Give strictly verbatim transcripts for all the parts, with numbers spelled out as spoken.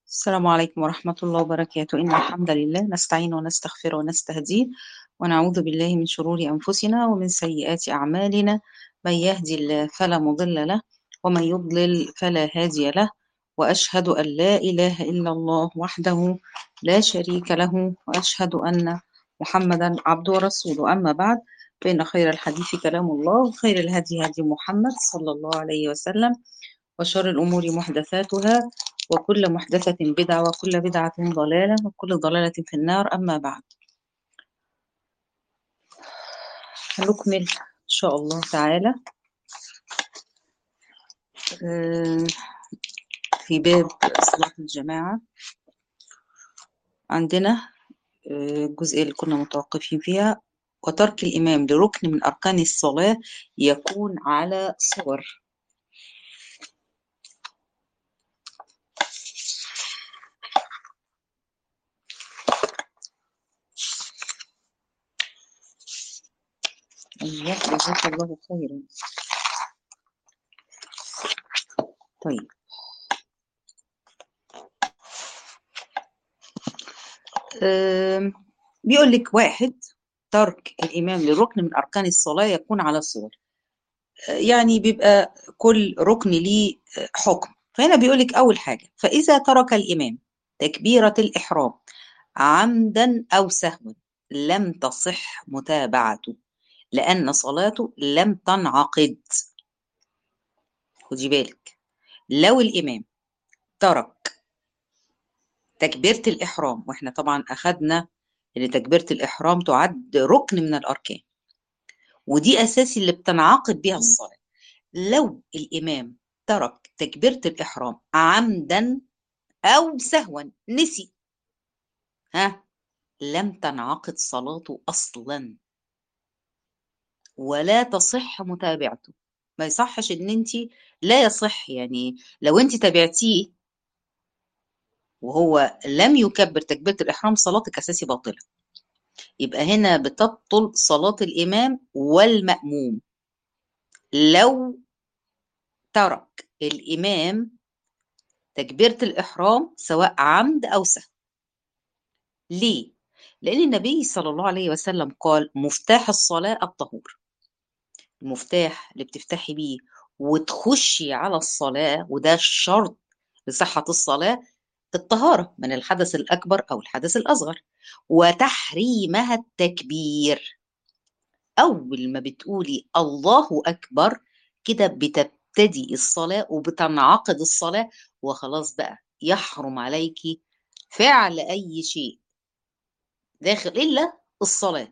السلام عليكم ورحمة الله وبركاته. إن الحمد لله نستعين ونستغفر ونستهديه ونعوذ بالله من شرور أنفسنا ومن سيئات أعمالنا. من يهدي الله فلا مضل له ومن يضلل فلا هادي له، وأشهد أن لا إله إلا الله وحده لا شريك له، وأشهد أن محمدا عبده ورسوله. أما بعد، فإن خير الحديث كلام الله، وخير الهدي هدي محمد صلى الله عليه وسلم، وشر الأمور محدثاتها، وكل محدثة بدعة، وكل بدعة ضلالة، وكل ضلالة في النار. أما بعد، هنكمل إن شاء الله تعالى آه، في باب صلاة الجماعة. عندنا آه، الجزء اللي كنا متوقفين فيها: وترك الإمام لركن من أركان الصلاة يكون على صور. أيوة، جزاك الله خيرا. طيب، آم، بيقول لك: واحد، ترك الإمام لركن من أركان الصلاة يكون على صور. يعني بيبقى كل ركن ليه حكم. فهنا بيقول لك: أول حاجة، فإذا ترك الإمام تكبيرة الإحرام عمدا أو سهوا لم تصح متابعته، لأن صلاته لم تنعقد. خدي بالك، لو الإمام ترك تكبيرة الإحرام، وإحنا طبعا أخدنا إن تكبيرة الإحرام تعد ركن من الأركان، ودي أساسي اللي بتنعقد بها الصلاة. لو الإمام ترك تكبيرة الإحرام عمدا أو سهوا، نسي، ها، لم تنعقد صلاته أصلا، ولا تصح متابعته. ما يصحش إن أنت، لا يصح يعني لو أنت تابعتيه وهو لم يكبر تكبيرة الإحرام، صلاتك أساسي باطلة. يبقى هنا بتبطل صلاة الإمام والمأموم لو ترك الإمام تكبيرة الإحرام سواء عمد أو سهو. ليه؟ لأن النبي صلى الله عليه وسلم قال: مفتاح الصلاة الطهور. المفتاح اللي بتفتحي بيه وتخشي على الصلاة، وده الشرط لصحة الصلاة، الطهارة من الحدث الأكبر أو الحدث الأصغر. وتحريمها التكبير. أول ما بتقولي الله أكبر كده بتبتدي الصلاة وبتنعقد الصلاة، وخلاص بقى يحرم عليكي فعل أي شيء داخل إلا الصلاة.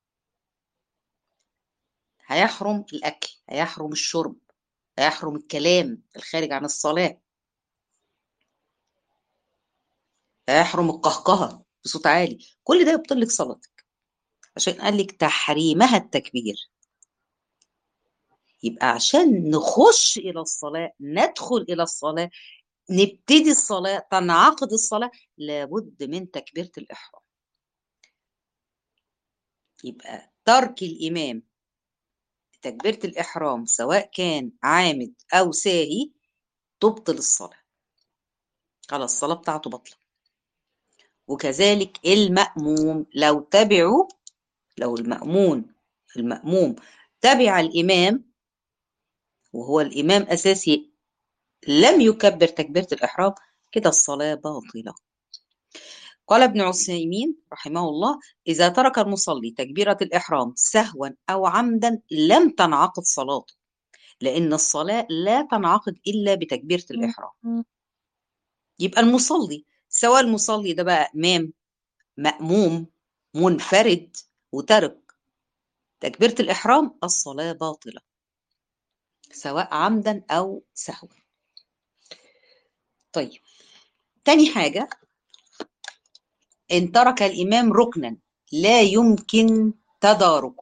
هيحرم الأكل، هيحرم الشرب، هيحرم الكلام الخارج عن الصلاة، هيحرم القهقهة بصوت عالي. كل ده يبطل لك صلاتك، عشان قال لك تحريمها التكبير. يبقى عشان نخش إلى الصلاة، ندخل إلى الصلاة، نبتدي الصلاة، تنعقد الصلاة، لابد من تكبيرة الإحرام. يبقى ترك الإمام تكبيرة الإحرام سواء كان عامد أو ساهي تبطل الصلاة، خلاص الصلاة بتاعته بطلة. وكذلك المأموم لو تبعوا، لو المأمون المأموم تبع الإمام وهو الإمام أساسي لم يكبر تكبيرة الإحرام، كده الصلاة باطلة. قال ابن عثيمين رحمه الله: إذا ترك المصلي تكبيرة الإحرام سهوا أو عمدا لم تنعقد صلاته، لأن الصلاة لا تنعقد إلا بتكبيرة الإحرام. يبقى المصلي، سواء المصلي ده بقى إمام، مأموم، منفرد، وترك تكبيرة الإحرام، الصلاة باطلة سواء عمدا أو سهوا. طيب، تاني حاجة: إن ترك الإمام ركنا لا يمكن تداركه.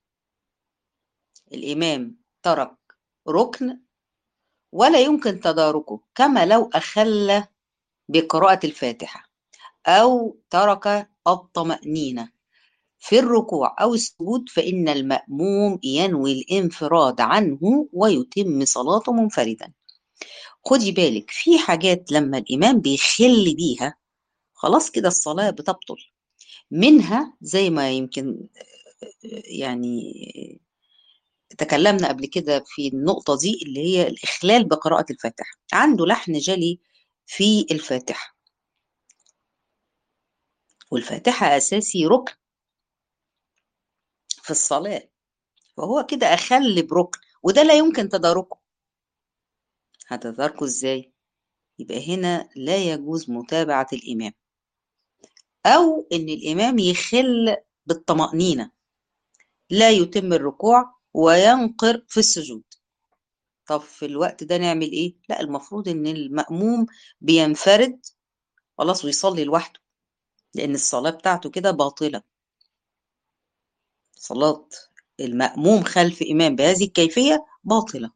الإمام ترك ركن ولا يمكن تداركه، كما لو أخل بقراءة الفاتحة، أو ترك الطمأنينة في الركوع أو السجود، فإن المأموم ينوي الانفراد عنه ويتم صلاته منفردا. خدي بالك في حاجات لما الإمام بيخل بيها خلاص كده الصلاة بتبطل. منها زي ما يمكن يعني تكلمنا قبل كده في النقطة دي، اللي هي الإخلال بقراءة الفاتحة. عنده لحن جلي في الفاتحة، والفاتحة أساسي ركن في الصلاة، فهو كده أخل بركن وده لا يمكن تداركه. هتداركه إزاي؟ يبقى هنا لا يجوز متابعة الإمام، أو إن الإمام يخل بالطمأنينة، لا يتم الركوع وينقر في السجود. طب في الوقت ده نعمل إيه؟ لا، المفروض إن المأموم بينفرد خلاص ويصلي لوحده، لأن الصلاة بتاعته كده باطلة. صلاة المأموم خلف إمام بهذه الكيفية باطلة.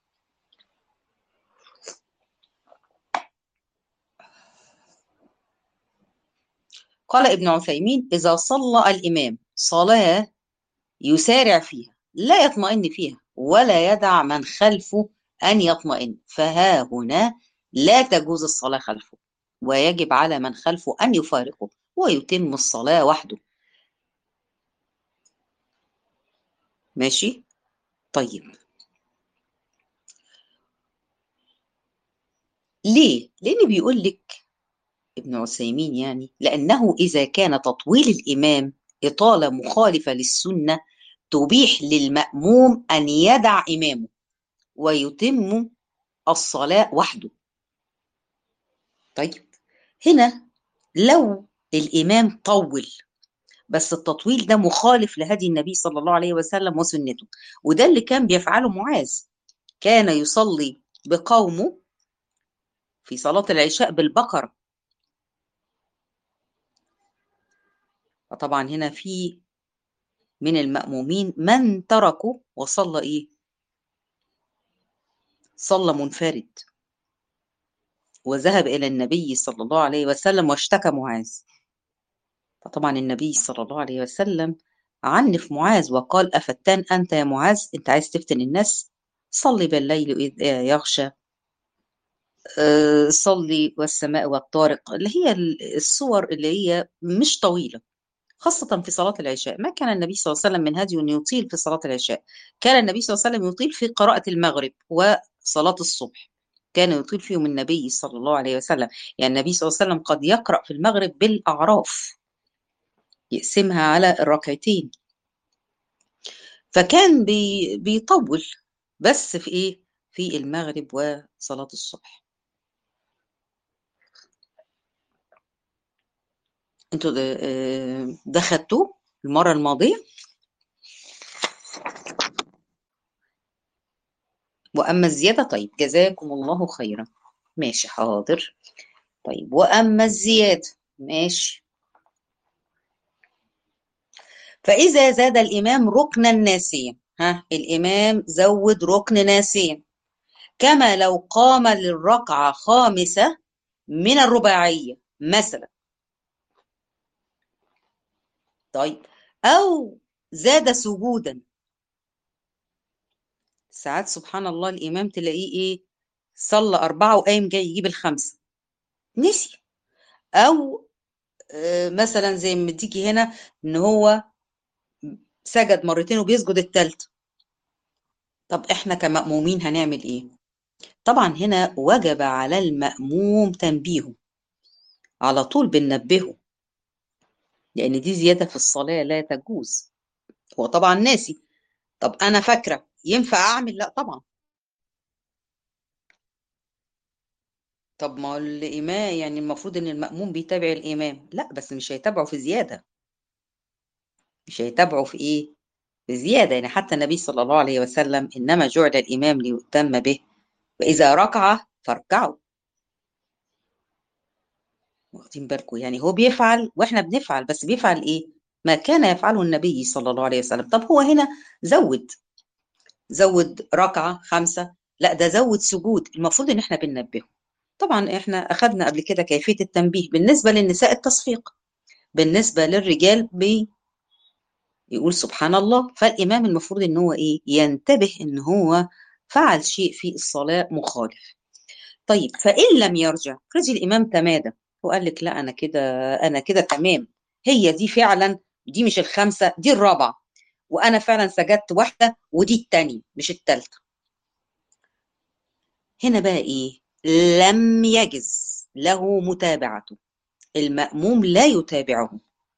قال ابن عثيمين: إذا صلى الإمام صلاة يسارع فيها لا يطمئن فيها ولا يدع من خلفه أن يطمئن، فها هنا لا تجوز الصلاة خلفه، ويجب على من خلفه أن يفارقه ويتم الصلاة وحده. ماشي؟ طيب، ليه؟ لأن بيقول لك ابن عثيمين يعني لأنه إذا كان تطويل الإمام إطالة مخالفة للسنة تبيح للمأموم أن يدع إمامه ويتم الصلاة وحده. طيب، هنا لو الإمام طول بس التطويل ده مخالف لهدي النبي صلى الله عليه وسلم وسنته، وده اللي كان بيفعله معاذ، كان يصلي بقومه في صلاة العشاء بالبقرة. فطبعا هنا في من المأمومين من تركوا وصلى إيه؟ صلى منفرد، وذهب إلى النبي صلى الله عليه وسلم واشتكى معاذ. فطبعا النبي صلى الله عليه وسلم عنف معاذ وقال: أفتان أنت يا معاذ؟ أنت عايز تفتن الناس؟ صلي بالليل إذ يغشى، أه صلي والسماء والطارق، اللي هي الصور اللي هي مش طويلة، خاصة في صلاة العشاء. ما كان النبي صلى الله عليه وسلم من هديه أن يطيل في صلاة العشاء، كان النبي صلى الله عليه وسلم يطيل في قراءة المغرب وصلاة الصبح، كان يطيل فيهم النبي صلى الله عليه وسلم. يعني النبي صلى الله عليه وسلم قد يقرأ في المغرب بالأعراف، يقسمها على الركعتين، فكان بي بيطول بس في ايه؟ في المغرب وصلاة الصبح. انتوا ده, آه، ده خدتوه المرة الماضية. وأما الزيادة، طيب جزاكم الله خيرا، ماشي حاضر. طيب وأما الزيادة، ماشي. فإذا زاد الإمام ركنا ناسيا، ها الإمام زود ركن ناسيا، كما لو قام للركعة خامسة من الرباعية مثلا. طيب، أو زاد سجودا، ساعات سبحان الله الإمام تلاقيه إيه؟ صلى أربعة وقايم جاي يجيب الخمسة، نسي. أو آه مثلا زي ما تيجي هنا إن هو سجد مرتين وبيسجد التالتة. طب إحنا كمأمومين هنعمل إيه؟ طبعا هنا وجب على المأموم تنبيهه، على طول بننبهه، لأن دي زيادة في الصلاة لا تجوز. هو طبعا ناسي، طب أنا فاكرة ينفع أعمل؟ لا طبعا. طب ما الإمام يعني المفروض إن المأموم بيتابع الإمام، لا بس مش هيتابعه في زيادة، مش هيتابعه في إيه؟ في زيادة. يعني حتى النبي صلى الله عليه وسلم إنما جعل الإمام ليؤتم به، وإذا ركع فاركعوا. واخدين بالكم؟ يعني هو بيفعل وإحنا بنفعل، بس بيفعل إيه؟ ما كان يفعله النبي صلى الله عليه وسلم. طب هو هنا زود زود ركعة خمسة، لا ده زود سجود، المفروض إن إحنا بننبهه. طبعا إحنا أخذنا قبل كده كيفية التنبيه بالنسبة للنساء التصفيق، بالنسبة للرجال بيقول سبحان الله. فالإمام المفروض إن هو إيه؟ ينتبه إن هو فعل شيء في الصلاة مخالف. طيب فإن لم يرجع، افرضي الإمام تمادى وقال لك لا أنا كده، أنا كده تمام، هي دي فعلا، دي مش الخمسة دي الرابعة، وأنا فعلا سجدت واحدة ودي التانية مش التالتة. هنا بقى إيه؟ لم يجز له متابعته، المأموم لا يتابعه،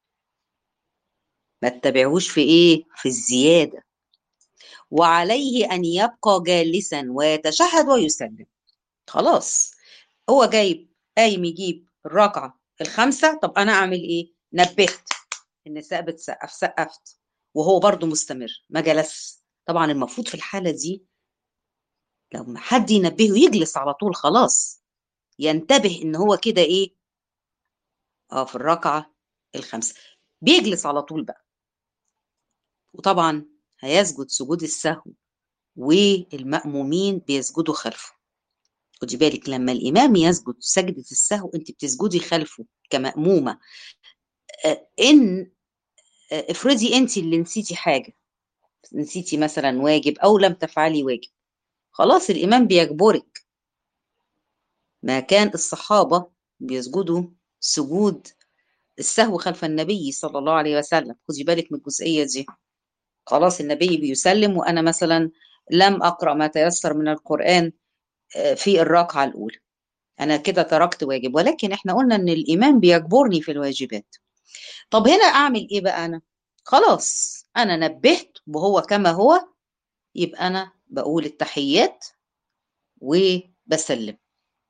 ما تتابعهوش في إيه؟ في الزيادة، وعليه أن يبقى جالسا ويتشهد ويسلم. خلاص، هو جايب قايم يجيب الركعة الخامسة، طب أنا أعمل إيه؟ نبهت النساء بتسقف، سقفت وهو برضو مستمر ما جلس. طبعا المفروض في الحالة دي لو حد ينبهه يجلس على طول، خلاص ينتبه إن هو كده إيه؟ اه في الركعة الخامسة بيجلس على طول بقى. وطبعا هيسجد سجود السهو والمأمومين بيسجدوا خلفه. خدي بالك لما الإمام يسجد سجدة السهو أنت بتسجدي خلفه كمأمومة. آه، إن آه، افرضي أنت اللي نسيتي حاجة، نسيتي مثلا واجب أو لم تفعلي واجب، خلاص الإمام بيجبرك. ما كان الصحابة بيسجدوا سجود السهو خلف النبي صلى الله عليه وسلم. خدي بالك من الجزئية دي. خلاص النبي بيسلم وأنا مثلا لم أقرأ ما تيسر من القرآن في الركعة الأولى، أنا كده تركت واجب، ولكن إحنا قلنا إن الإمام بيجبرني في الواجبات. طب هنا أعمل إيه بقى أنا؟ خلاص أنا نبهت وهو كما هو، يبقى أنا بقول التحيات وبسلم،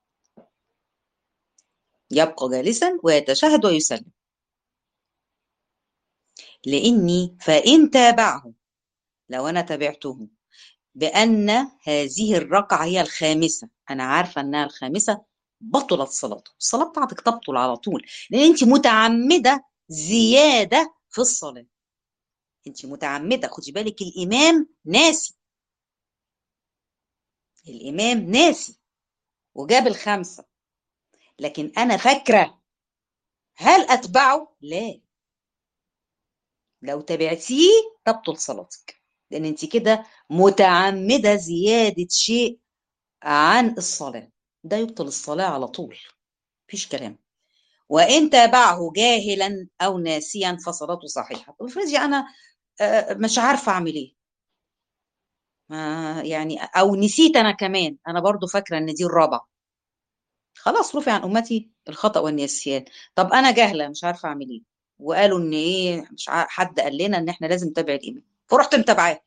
يبقى جالسا ويتشهد ويسلم. لاني فان تابعه، لو انا تابعته بان هذه الركعه هي الخامسه، انا عارفه انها الخامسه، بطلت صلاته، الصلاه بتاعتك تبطل على طول، لان انت متعمده زياده في الصلاه، انت متعمده. خدي بالك الامام ناسي، الامام ناسي وجاب الخمسه، لكن انا فاكره، هل اتبعه؟ لا، لو تبعتيه تبطل صلاتك، لان انت كده متعمده زياده شيء عن الصلاه، ده يبطل الصلاه على طول، مفيش كلام. وان تابعه جاهلا او ناسيا فصلاته صحيحه. طب افرضي انا آه، مش عارفه اعمل ايه، ما يعني او نسيت انا كمان، انا برضو فاكره ان دي الرابعه، خلاص رفع عن امتي الخطا والنسيان. طب انا جاهله مش عارفه اعمل ايه، وقالوا ان ايه، مش عارف حد قال لنا ان احنا لازم نتابع الامام، فرحت متابعاه،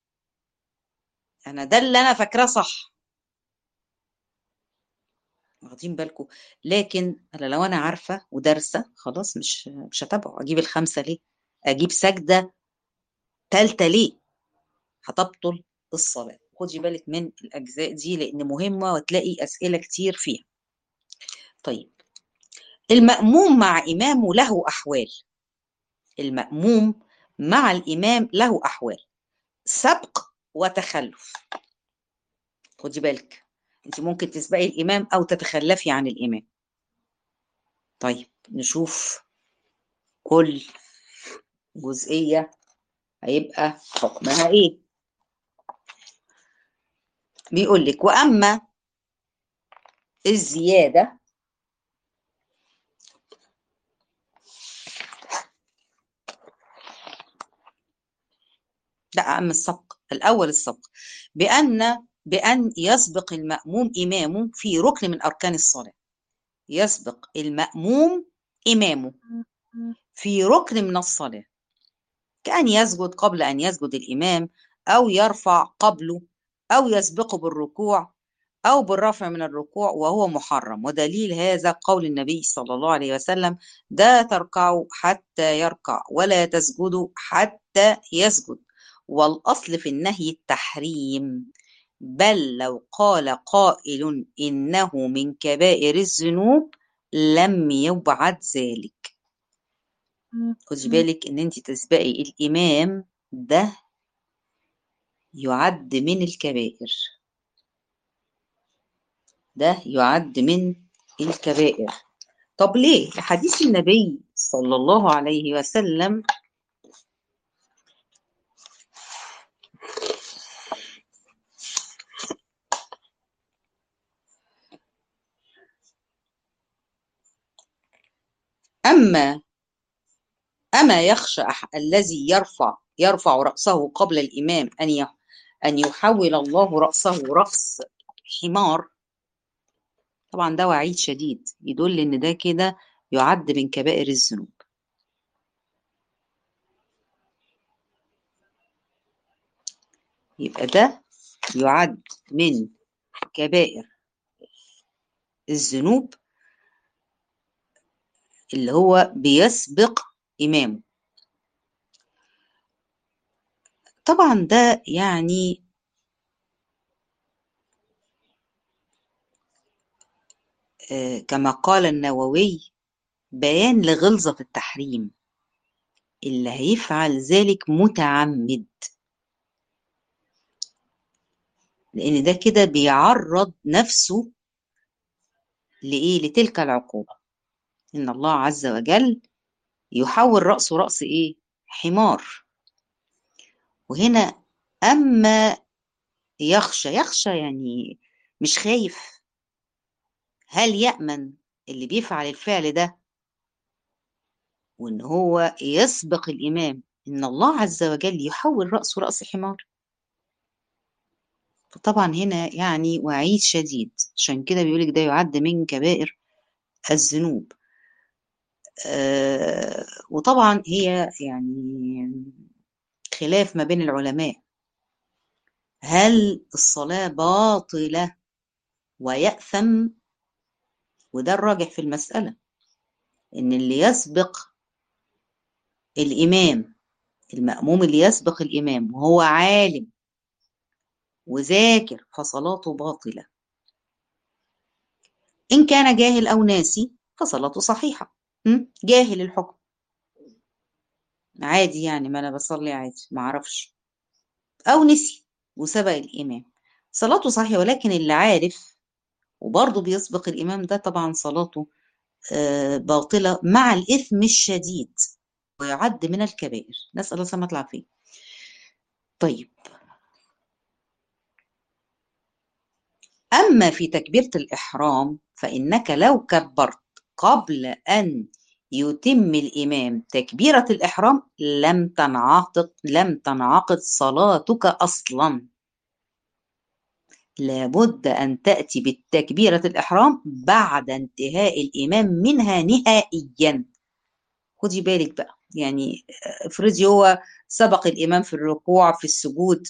انا ده اللي انا فاكراه صح، واخدين بالكم؟ لكن انا لو انا عارفه ودارسه خلاص مش مش هتابعه، اجيب الخمسه ليه؟ اجيب سجده ثالثه ليه؟ هتبطل الصلاه. خدي بالك من الاجزاء دي لان مهمه وتلاقي اسئله كتير فيها. طيب المأموم مع إمامه له أحوال، المأموم مع الإمام له أحوال، سبق وتخلف. خدي بالك انت ممكن تسبقي الإمام أو تتخلفي عن الإمام. طيب نشوف كل جزئية هيبقى حكمها ايه. بيقول لك واما الزياده، لا اما السبق الاول، السبق بان بان يسبق المأموم امامه في ركن من اركان الصلاه، يسبق المأموم امامه في ركن من الصلاه، كأن يسجد قبل ان يسجد الامام، او يرفع قبله، او يسبقه بالركوع أو بالرفع من الركوع وهو محرم. ودليل هذا قول النبي صلى الله عليه وسلم: لا تركعوا حتى يركع ولا تسجدوا حتى يسجد. والأصل في النهي التحريم، بل لو قال قائل إنه من كبائر الذنوب لم يبعد ذلك. خدي بالك إن أنت تسبقي الإمام ده يعد من الكبائر، ده يعد من الكبائر. طب ليه؟ حديث النبي صلى الله عليه وسلم أما أما يخشى أح- الذي يرفع يرفع رأسه قبل الإمام أن ي- أن يحول الله رأسه رأس حمار. طبعا ده وعيد شديد يدل إن ده كده يعد من كبائر الذنوب. يبقى ده يعد من كبائر الذنوب اللي هو بيسبق إمامه. طبعا ده يعني آه، كما قال النووي بيان لغلظة التحريم، اللي هيفعل ذلك متعمد، لأن ده كده بيعرض نفسه لإيه؟ لتلك العقوبة. إن الله عز وجل يحول رأسه رأس إيه؟ حمار. وهنا أما يخشى، يخشى يعني مش خايف. هل يأمن اللي بيفعل الفعل ده وإن هو يسبق الإمام إن الله عز وجل يحول رأسه رأس حمار؟ فطبعا هنا يعني وعيد شديد، عشان كده بيقولك ده يعد من كبائر الذنوب. آه وطبعا هي يعني خلاف ما بين العلماء، هل الصلاة باطلة ويأثم؟ وده الراجح في المسألة، إن اللي يسبق الإمام، المأموم اللي يسبق الإمام وهو عالم وذاكر فصلاته باطلة. إن كان جاهل أو ناسي فصلاته صحيحة. م? جاهل الحكم عادي، يعني ما أنا بصلي عادي ما أعرفش، أو نسي وسبق الإمام صلاته صحيحة. ولكن اللي عارف وبرضه بيسبق الإمام ده طبعا صلاته آه، باطلة مع الإثم الشديد، ويعد من الكبائر. نسأل الله سلامة العافية. طيب، أما في تكبيرة الإحرام فإنك لو كبرت قبل أن يتم الإمام تكبيرة الإحرام لم تنعقد لم تنعقد صلاتك أصلا. لابد أن تأتي بالتكبيرة الإحرام بعد انتهاء الإمام منها نهائيا. خدي بالك بقى، يعني افرضي هو سبق الإمام في الركوع في السجود،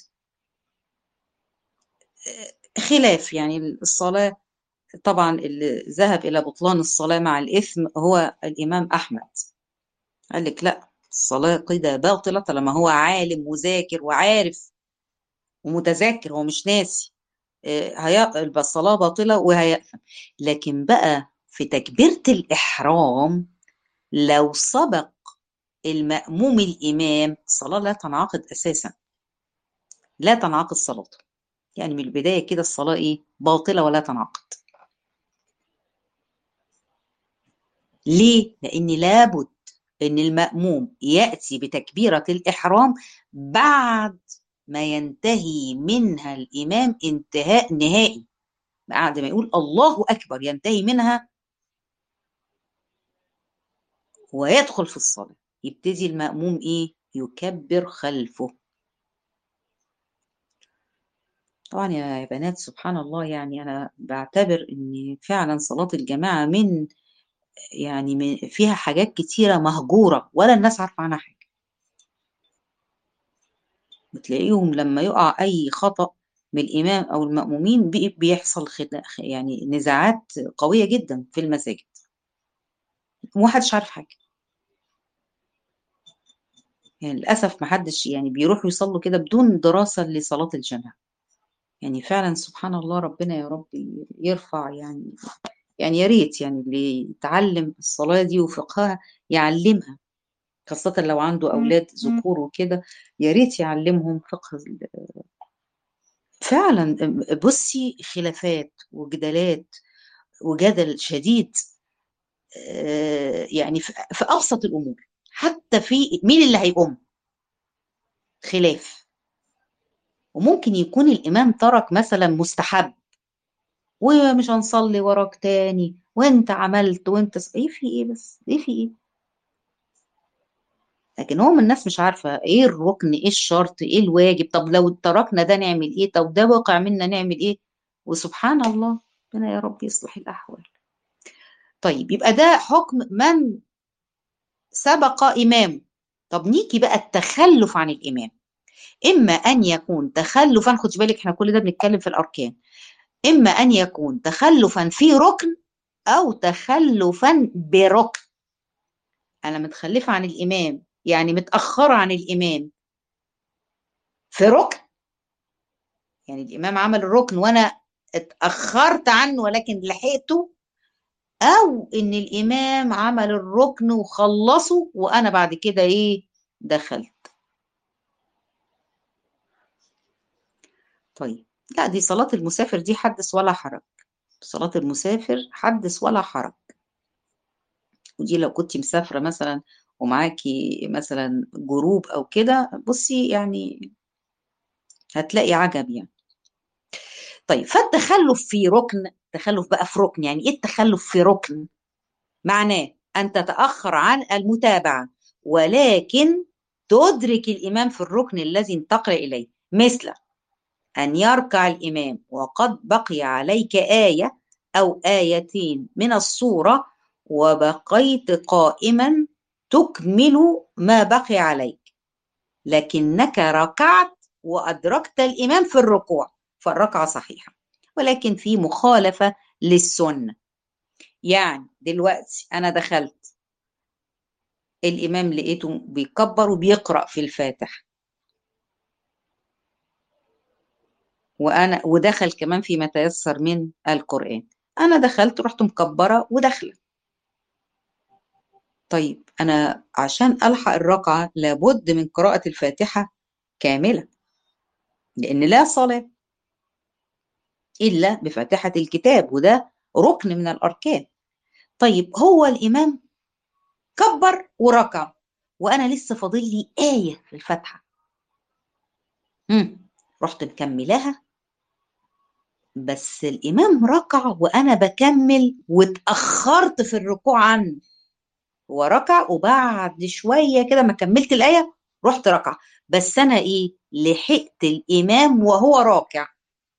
خلاف يعني الصلاة. طبعا اللي ذهب إلى بطلان الصلاة مع الإثم هو الإمام أحمد، قال لك لا، الصلاة كده باطلة طالما هو عالم وذاكر وعارف ومتذكر، هو مش ناسي. هيبقى الصلاة باطلة وهيأثم. لكن بقى في تكبيرة الإحرام لو سبق المأموم الإمام الصلاة لا تنعقد أساسا، لا تنعقد صلاته. يعني من البداية كده الصلاة إيه؟ باطلة ولا تنعقد. ليه؟ لأن لابد أن المأموم يأتي بتكبيرة الإحرام بعد ما ينتهي منها الإمام انتهاء نهائي، بعد ما يقول الله أكبر ينتهي منها ويدخل في الصلاة، يبتدي المأموم إيه؟ يكبر خلفه. طبعا يا بنات سبحان الله، يعني أنا بعتبر إن فعلا صلاة الجماعة من يعني من فيها حاجات كتيرة مهجورة ولا الناس عارفة عنها حاجة. بتلاقيهم لما يقع أي خطأ من الإمام أو المأمومين بي- بيحصل خد- يعني نزاعات قوية جدا في المساجد، ومحدش عارف حاجة. يعني للأسف محدش يعني بيروحوا يصلوا كده بدون دراسة لصلاة الجماعة. يعني فعلا سبحان الله، ربنا يا رب يرفع يعني يعني يا ريت يعني اللي يتعلم الصلاة دي وفقهها يعلمها، خاصة لو عنده أولاد ذكور وكده، يا ريت يعلمهم فقه ال- فعلا. بصي، خلافات وجدالات وجدل شديد آه، يعني في في أبسط الأمور، حتى في مين اللي هيقوم خلاف. وممكن يكون الإمام ترك مثلا مستحب ومش هنصلي وراك تاني، وانت عملت وانت س... ايه في ايه بس ايه في ايه؟ لكن هم الناس مش عارفة ايه الركن، ايه الشرط، ايه الواجب، طب لو تركنا ده نعمل ايه، طب ده وقع منا نعمل ايه. وسبحان الله، ربنا يا رب يصلح الأحوال. طيب يبقى ده حكم من سبق إمامه. طب نيجي بقى التخلف عن الإمام. إما أن يكون تخلفا، خد بالك احنا كل ده بنتكلم في الأركان، إما أن يكون تخلفا في ركن أو تخلفا بركن. أنا متخلفة عن الإمام يعني متأخرة عن الإمام في ركن، يعني الإمام عمل الركن وأنا اتأخرت عنه ولكن لحقته، أو إن الإمام عمل الركن وخلصه وأنا بعد كده إيه دخلت. طيب لا، دي صلاة المسافر دي حدث ولا حرج. صلاة المسافر حدث ولا حرج. ودي لو كنت مسافرة مثلا ومعاكي مثلا جروب أو كده، بصي يعني هتلاقي عجب يعني. طيب فالتخلف في ركن، تخلف بقى في ركن، يعني إيه التخلف في ركن؟ معناه أن تتأخر عن المتابعة ولكن تدرك الإمام في الركن الذي انتقل إليه، مثل أن يركع الإمام وقد بقي عليك آية أو آيتين من الصورة وبقيت قائما تكمل ما بقي عليك، لكنك ركعت وأدركت الإمام في الركوع فالركعة صحيحة، ولكن في مخالفة للسنة. يعني دلوقتي أنا دخلت الإمام لقيته بيكبر وبيقرأ في الفاتح، وأنا ودخل كمان فيما تيسر من القرآن، أنا دخلت رحت مكبرة وداخلة. طيب أنا عشان ألحق الركعة لابد من قراءة الفاتحة كاملة، لأن لا صلاة إلا بفاتحة الكتاب، وده ركن من الأركان. طيب هو الإمام كبر وركع وأنا لسه فاضل لي آية في الفاتحة، مم. رحت مكملاها، بس الإمام ركع وأنا بكمل واتأخرت في الركوع عنه. هو ركع وبعد شوية كده ما كملت الآية رحت ركع، بس أنا إيه لحقت الإمام وهو راكع،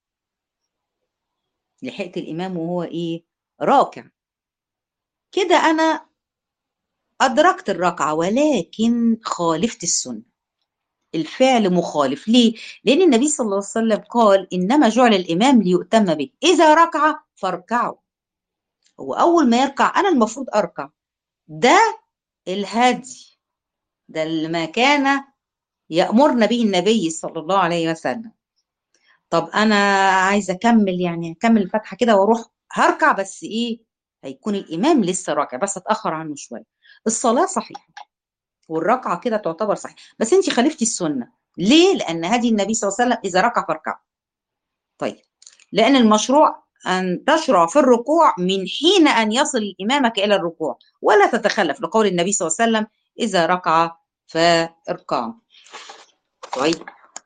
لحقت الإمام وهو إيه راكع، كده أنا أدركت الركعة ولكن خالفت السنة. الفعل مخالف ليه؟ لأن النبي صلى الله عليه وسلم قال إنما جعل الإمام ليؤتم به، إذا ركع فاركعوا. هو أول ما يركع أنا المفروض أركع، ده الهدي، ده اللي ما كان يأمرنا به النبي صلى الله عليه وسلم. طب أنا عايزة أكمل، يعني أكمل الفاتحة كده وأروح هركع، بس إيه هيكون الإمام لسه راكع بس أتأخر عنه شوية. الصلاة صحيحة والركعة كده تعتبر صحيحة، بس أنت خالفتي السنة. ليه؟ لأن هدي النبي صلى الله عليه وسلم إذا ركع فاركع. طيب لأن المشروع أن تشرع في الركوع من حين أن يصل إمامك إلى الركوع ولا تتخلف، لقول النبي صلى الله عليه وسلم إذا ركع فاركعوا. طيب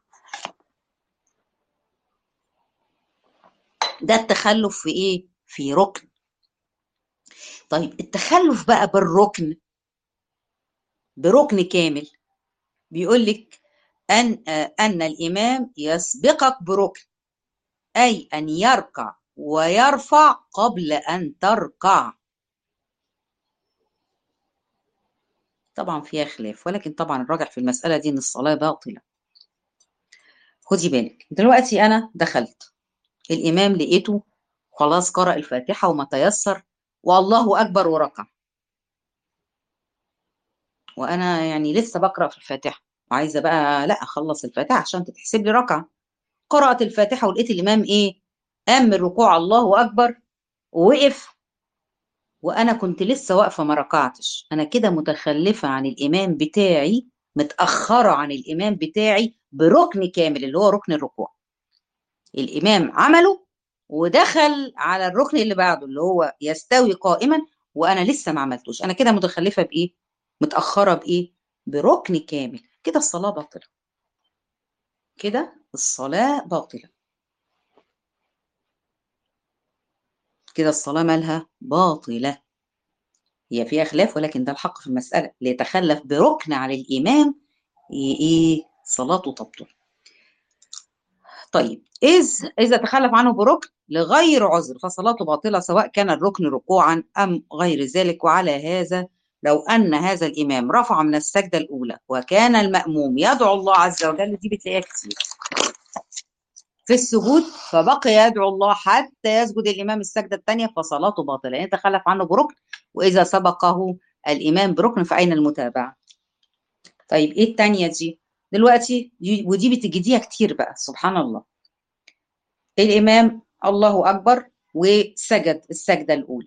ده التخلف في إيه؟ في ركن. طيب التخلف بقى بالركن، بركن كامل، بيقول لك أن أن الإمام يسبقك بركن، أي أن يركع ويرفع قبل أن تركع. طبعا فيها خلاف، ولكن طبعا الراجح في المسألة دي إن الصلاة باطلة. خدي بالك دلوقتي أنا دخلت الإمام لقيته خلاص قرأ الفاتحة وما تيسر والله أكبر وركع، وأنا يعني لسه بقرأ في الفاتحة وعايزة بقى لا أخلص الفاتحة عشان تتحسب لي ركعة. قرأت الفاتحة ولقيت الإمام إيه قام من الركوع الله أكبر ووقف، وأنا كنت لسه واقفة ما ركعتش، أنا كده متخلفة عن الإمام بتاعي، متأخرة عن الإمام بتاعي بركن كامل اللي هو ركن الركوع. الإمام عمله ودخل على الركن اللي بعده اللي هو يستوي قائما وأنا لسه ما عملتوش، أنا كده متخلفة بإيه؟ متأخرة بإيه؟ بركن كامل، كده الصلاة باطلة، كده الصلاة باطلة، كده الصلاة مالها باطلة. هي فيها خلاف ولكن ده الحق في المسألة، اللي يتخلف بركن عن الإمام إيه صلاته تبطل. طيب إذ إذا تخلف عنه بركن لغير عذر فصلاته باطلة سواء كان الركن ركوعا أم غير ذلك. وعلى هذا لو أن هذا الإمام رفع من السجدة الأولى وكان المأموم يدعو الله عز وجل، دي بتلاقيها كتير في السجود، فبقي يدعو الله حتى يسجد الإمام السجدة الثانية فصلاته باطلة، يعني تخلف عنه بركن. وإذا سبقه الإمام بركن فأين المتابعة؟ طيب إيه الثانية دي؟ دلوقتي دي ودي بتجديها كتير بقى سبحان الله. الإمام الله أكبر وسجد السجدة الأولى،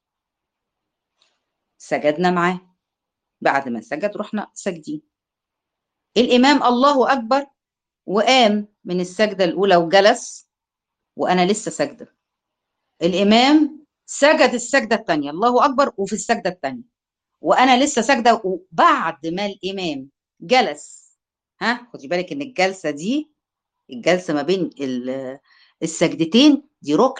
سجدنا معاه، بعد ما سجد رحنا ساجدين. الإمام الله أكبر وقام من السجدة الأولى وجلس وأنا لسه ساجدة. الإمام سجد السجدة الثانية الله أكبر وفي السجدة الثانية وأنا لسه ساجدة، وبعد ما الإمام جلس، ها خدي بالك إن الجلسة دي الجلسة ما بين السجدتين دي ركن.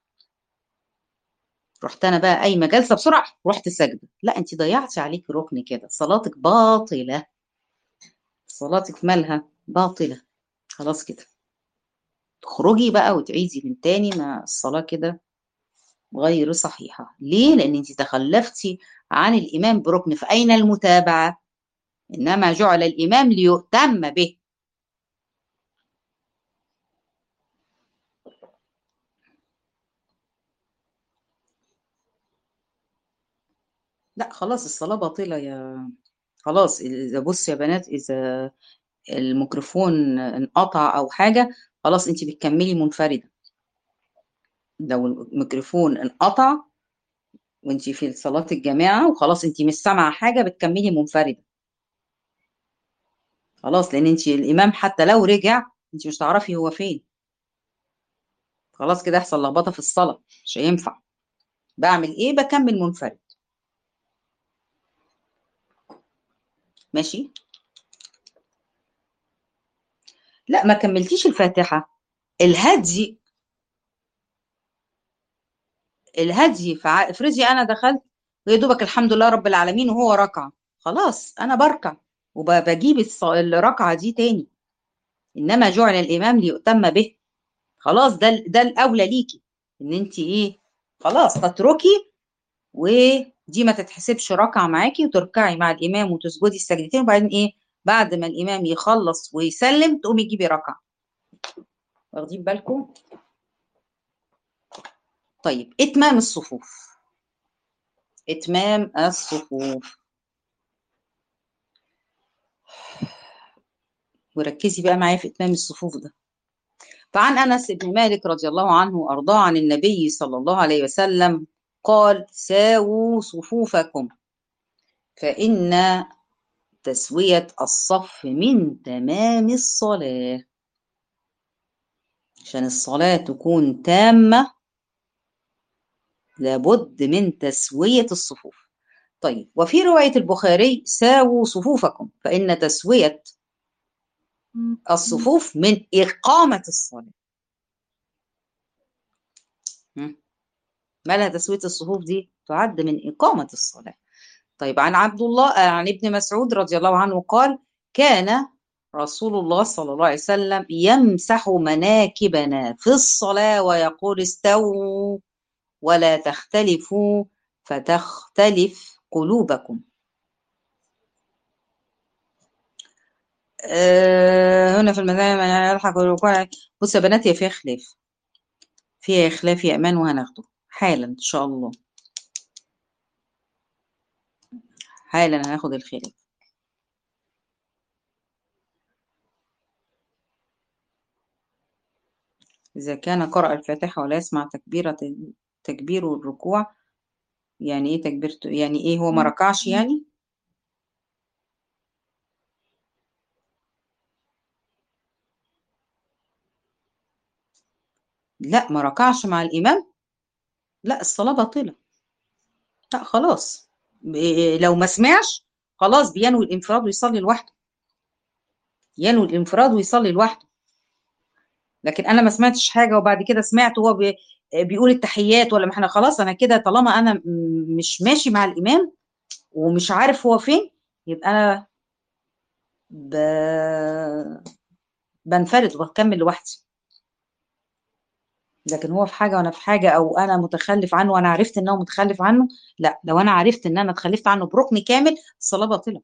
رحت أنا بقى قايمة جلسة بسرعة رحت ساجدة، لا أنت ضيعتي عليك ركن كده، صلاتك باطلة، صلاتك مالها باطلة، خلاص كده تخرجي بقى وتعيدي من تاني، ما الصلاة كده غير صحيحة. ليه؟ لأن انت تخلفتي عن الإمام بركن، فأين المتابعة؟ إنما جعل الإمام ليؤتم به. لا خلاص الصلاة باطلة يا خلاص. إذا بص يا بنات، إذا الميكروفون انقطع أو حاجة خلاص انت بتكملي منفردة. لو الميكروفون انقطع وانت في صلاة الجماعة وخلاص انت مش سامعة حاجة بتكملي منفردة خلاص، لأن انت الإمام حتى لو رجع انت مش تعرفي هو فين، خلاص كده يحصل لخبطة في الصلاة، مش هينفع. بعمل ايه؟ بكمل منفرد. ماشي. لا ما كملتيش الفاتحة. الهدي الهدي فع- افرضي انا دخلت ويا دوبك الحمد لله رب العالمين وهو ركعة، خلاص انا بركع وبجيب الص- الركعة دي تاني. انما جعل الامام ليؤتم به، خلاص ده ال- ده الاولى ليكي ان انت ايه خلاص تتركي، ودي ما تتحسبش ركعة معاكي وتركعي مع الامام وتسجدي السجدتين، وبعدين ايه بعد ما الامام يخلص ويسلم تقومي تجيبي ركعة. واخدين بالكم؟ طيب اتمام الصفوف، اتمام الصفوف، وركزي بقى معايا في اتمام الصفوف ده. فعن انس بن مالك رضي الله عنه وارضاه عن النبي صلى الله عليه وسلم قال: ساووا صفوفكم فان تسوية الصف من تمام الصلاة. عشان الصلاة تكون تامة لابد من تسوية الصفوف. طيب وفي رواية البخاري: ساووا صفوفكم فإن تسوية الصفوف من إقامة الصلاة. مم. ما لها تسوية الصفوف دي؟ تعد من إقامة الصلاة. طيب عن عبد الله عن ابن مسعود رضي الله عنه قال: كان رسول الله صلى الله عليه وسلم يمسح مناكبنا في الصلاة ويقول: استووا ولا تختلفوا فتختلف قلوبكم. أه هنا في المذاهب يلحق الركوع. بص يا بنات هي فيها خلاف، فيها خلاف يا امان وهناخده حالا ان شاء الله، حالا هناخد الخلاف. اذا كان قرأ الفاتحة ولا يسمع تكبيرة تكبير الركوع، يعني ايه تكبيرته؟ يعني ايه هو ما ركعش يعني؟ لا ما ركعش مع الامام، لا الصلاة باطلة، لا خلاص. إيه لو ما سمعش خلاص بينوي الانفراد ويصلي لوحده، ينوي الانفراد ويصلي لوحده. لكن انا ما سمعتش حاجه وبعد كده سمعت هو بي بيقول التحيات، ولا ما احنا خلاص انا كده طالما انا م- مش ماشي مع الامام ومش عارف هو فين، يبقى انا ب... بنفرد وبكمل لوحدي. لكن هو في حاجه وانا في حاجه، او انا متخلف عنه وانا عرفت ان هو متخلف عنه، لا، لو انا عرفت ان انا اتخلفت عنه بركن كامل الصلاه باطله.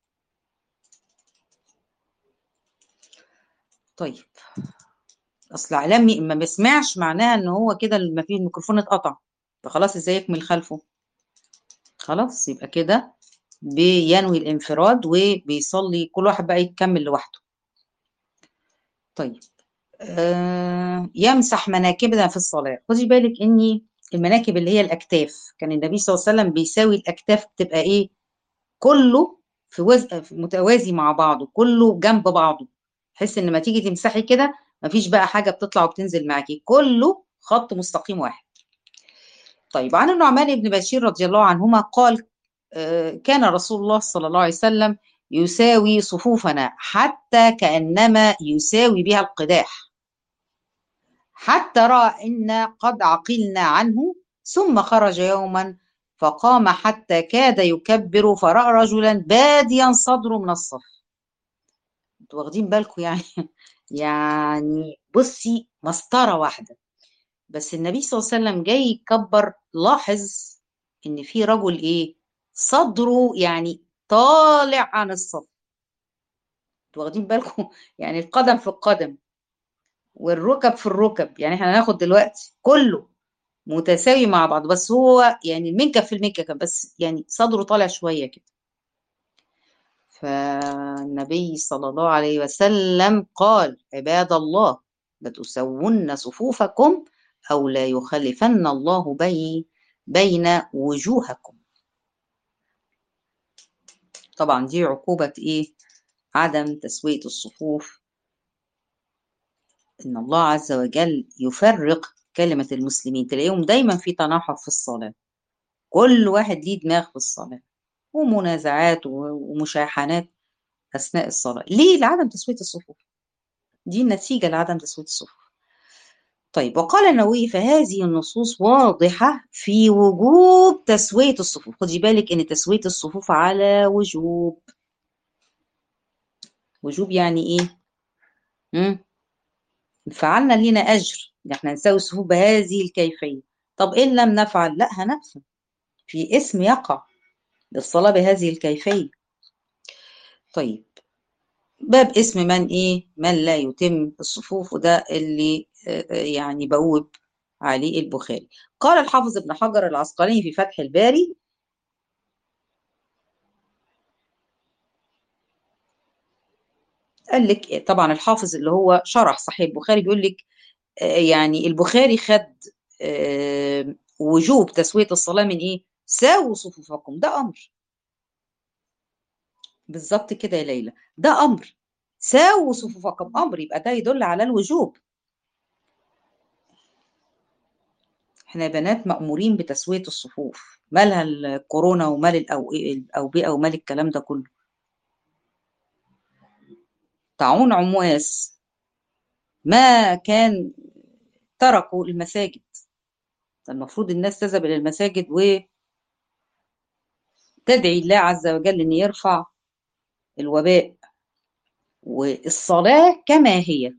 طيب، اصل علامي ما بيسمعش معناها ان هو كده ما فيه الميكروفون اتقطع، فخلاص ازاي يكمل خلفه؟ خلاص يبقى كده بينوي الانفراد وبيصلي، كل واحد بقى يكمل لوحده. طيب، آه يمسح مناكبنا في الصلاة. خدي بالك اني المناكب اللي هي الاكتاف، كان النبي صلى الله عليه وسلم بيساوي الاكتاف تبقى ايه؟ كله في وزن متوازي مع بعضه، كله جنب بعضه، بحيث ان لما تيجي تمسحي كده مفيش بقى حاجة بتطلع وبتنزل معاكي، كله خط مستقيم واحد. طيب، عن النعمان بن بشير رضي الله عنهما قال: آه، كان رسول الله صلى الله عليه وسلم يساوي صفوفنا حتى كأنما يساوي بها القداح، حتى رأى إن قد عقلنا عنه، ثم خرج يوما فقام حتى كاد يكبر، فرأى رجلا باديا صدره من الصف. انتوا واخدين بالكم يعني؟ يعني بصي، مسطرة واحدة بس النبي صلى الله عليه وسلم جاي يكبر، لاحظ ان في رجل ايه؟ صدره يعني طالع عن الصف. انتوا واخدين بالكم؟ يعني القدم في القدم والركب في الركب، يعني احنا هناخد دلوقتي كله متساوي مع بعض، بس هو يعني المنكب في المنكب، بس يعني صدره طالع شوية كده. فالنبي صلى الله عليه وسلم قال: عباد الله، لتسون صفوفكم أو لا يخلفن الله بي بين وجوهكم. طبعا دي عقوبة إيه؟ عدم تسوية الصفوف، إن الله عز وجل يفرق كلمة المسلمين، تلاقيهم دايما في تناحر في الصلاة، كل واحد ليه دماغ في الصلاة، ومنازعات ومشاحنات أثناء الصلاة. ليه؟ لعدم تسوية الصفوف، دي النتيجة لعدم تسوية الصفوف. طيب، وقال النووي: فهذه النصوص واضحة في وجوب تسوية الصفوف. خدي بالك إن تسوية الصفوف على وجوب. وجوب يعني إيه؟ مم؟ فعلنا لينا أجر إن إحنا نسوي الصفوف بهذه الكيفية. طب إن لم نفعل، لا هنفعل، في اسم يقع للصلاة بهذه الكيفية. طيب، باب اسم من ايه؟ من لا يتم الصفوف، وده اللي آه، آه، يعني بوب عليه البخاري. قال الحافظ ابن حجر العسقلاني في فتح الباري، قال لك طبعا الحافظ اللي هو شرح صحيح البخاري بيقول لك آه، يعني البخاري خد آه، وجوب تسوية الصلاة من ايه؟ ساووا صفوفكم، ده امر. بالظبط كده يا ليلى، ده امر. ساووا صفوفكم امر، يبقى ده يدل على الوجوب. احنا يا بنات مأمورين بتسوية الصفوف، مالها الكورونا ومال الأو- الأوبئة ومال الكلام ده كله؟ طاعون عمواس ما كان تركوا المساجد، المفروض الناس تذهب إلى المساجد وتدعي الله عز وجل أن يرفع الوباء. والصلاة كما هي،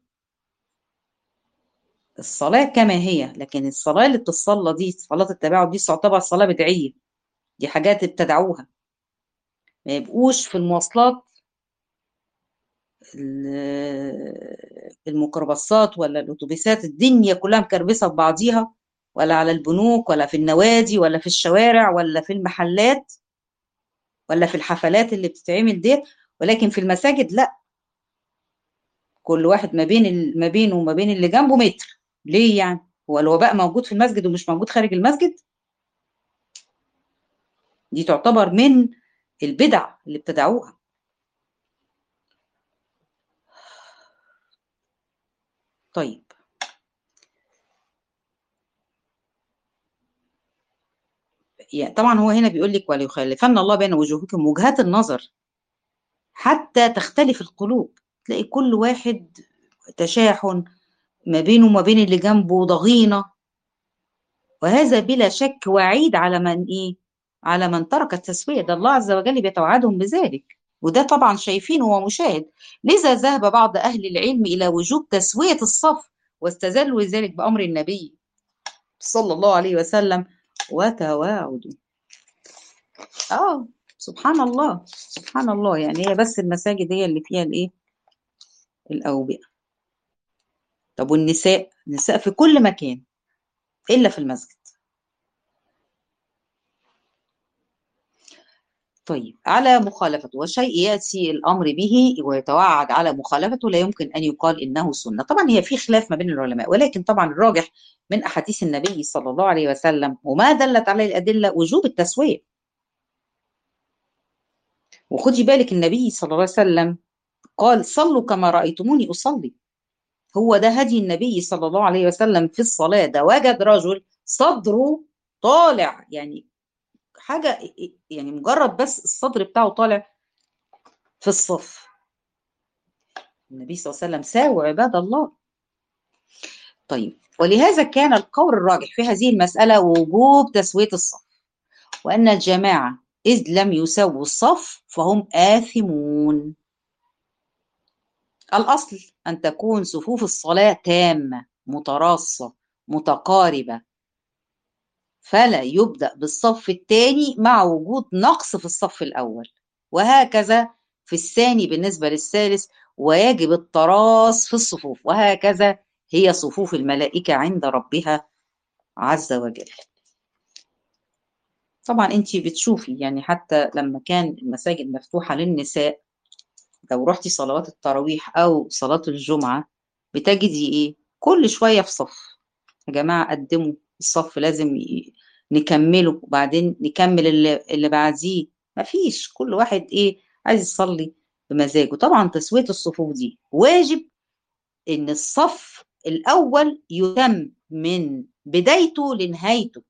الصلاة كما هي، لكن الصلاة اللي بتصلى دي صلاة التباعد دي تعتبر صلاة بدعية، دي حاجات ابتدعوها، ما يبقوش في المواصلات ال- الميكروباصات ولا الاتوبيسات الدنيا كلها مكربسه في بعضيها، ولا على البنوك ولا في النوادي ولا في الشوارع ولا في المحلات ولا في الحفلات اللي بتتعمل دي، ولكن في المساجد لا، كل واحد ما بين ال- ما بينه وما بين اللي جنبه متر. ليه يعني؟ هو الوباء موجود في المسجد ومش موجود خارج المسجد؟ دي تعتبر من البدع اللي ابتدعوها. طيب، يعني طبعا هو هنا بيقول لك: وليخلفن الله بين وجوهكم، وجهات النظر حتى تختلف القلوب، تلاقي كل واحد تشاحن ما بينه وما بين اللي جنبه، ضغينة، وهذا بلا شك وعيد على من إيه؟ على من ترك التسوية، ده الله عز وجل بيتوعدهم بذلك، وده طبعا شايفينه ومشاهد. لذا ذهب بعض أهل العلم إلى وجوب تسوية الصف، واستدلوا ذلك بأمر النبي صلى الله عليه وسلم وتواعدوا. اه سبحان الله، سبحان الله، يعني هي بس المساجد هي اللي فيها الايه؟ الأوبئة. طب والنساء؟ النساء في كل مكان إلا في المسجد. طيب على مخالفته، وشيء يأتي الأمر به ويتوعد على مخالفته لا يمكن أن يقال إنه سنة. طبعا هي في خلاف ما بين العلماء، ولكن طبعا الراجح من أحاديث النبي صلى الله عليه وسلم وما دلت عليه الأدلة وجوب التسوية. وخدي بالك النبي صلى الله عليه وسلم قال صلوا كما رأيتموني أصلي. هو ده هدي النبي صلى الله عليه وسلم في الصلاة. ده وجد رجل صدره طالع، يعني حاجة، يعني مجرد بس الصدر بتاعه طالع في الصف. النبي صلى الله عليه وسلم ساووا عباد الله. طيب ولهذا كان القول الراجح في هذه المسألة وجوب تسوية الصف، وأن الجماعة إذ لم يسووا الصف فهم آثمون. الأصل أن تكون صفوف الصلاة تامة متراصة متقاربة، فلا يبدأ بالصف الثاني مع وجود نقص في الصف الأول، وهكذا في الثاني بالنسبة للثالث، ويجب التراص في الصفوف، وهكذا هي صفوف الملائكة عند ربها عز وجل. طبعا انت بتشوفي يعني حتى لما كان المساجد مفتوحة للنساء، لو رحتي صلوات التراويح أو صلاة الجمعة بتجدي إيه؟ كل شوية في صف. يا جماعة قدموا الصف، لازم ي- نكمله وبعدين نكمل اللي, اللي بعديه. مفيش، كل واحد إيه عايز يصلي بمزاجه. طبعا تسوية الصفوف دي واجب، إن الصف الأول يتم من بدايته لنهايته،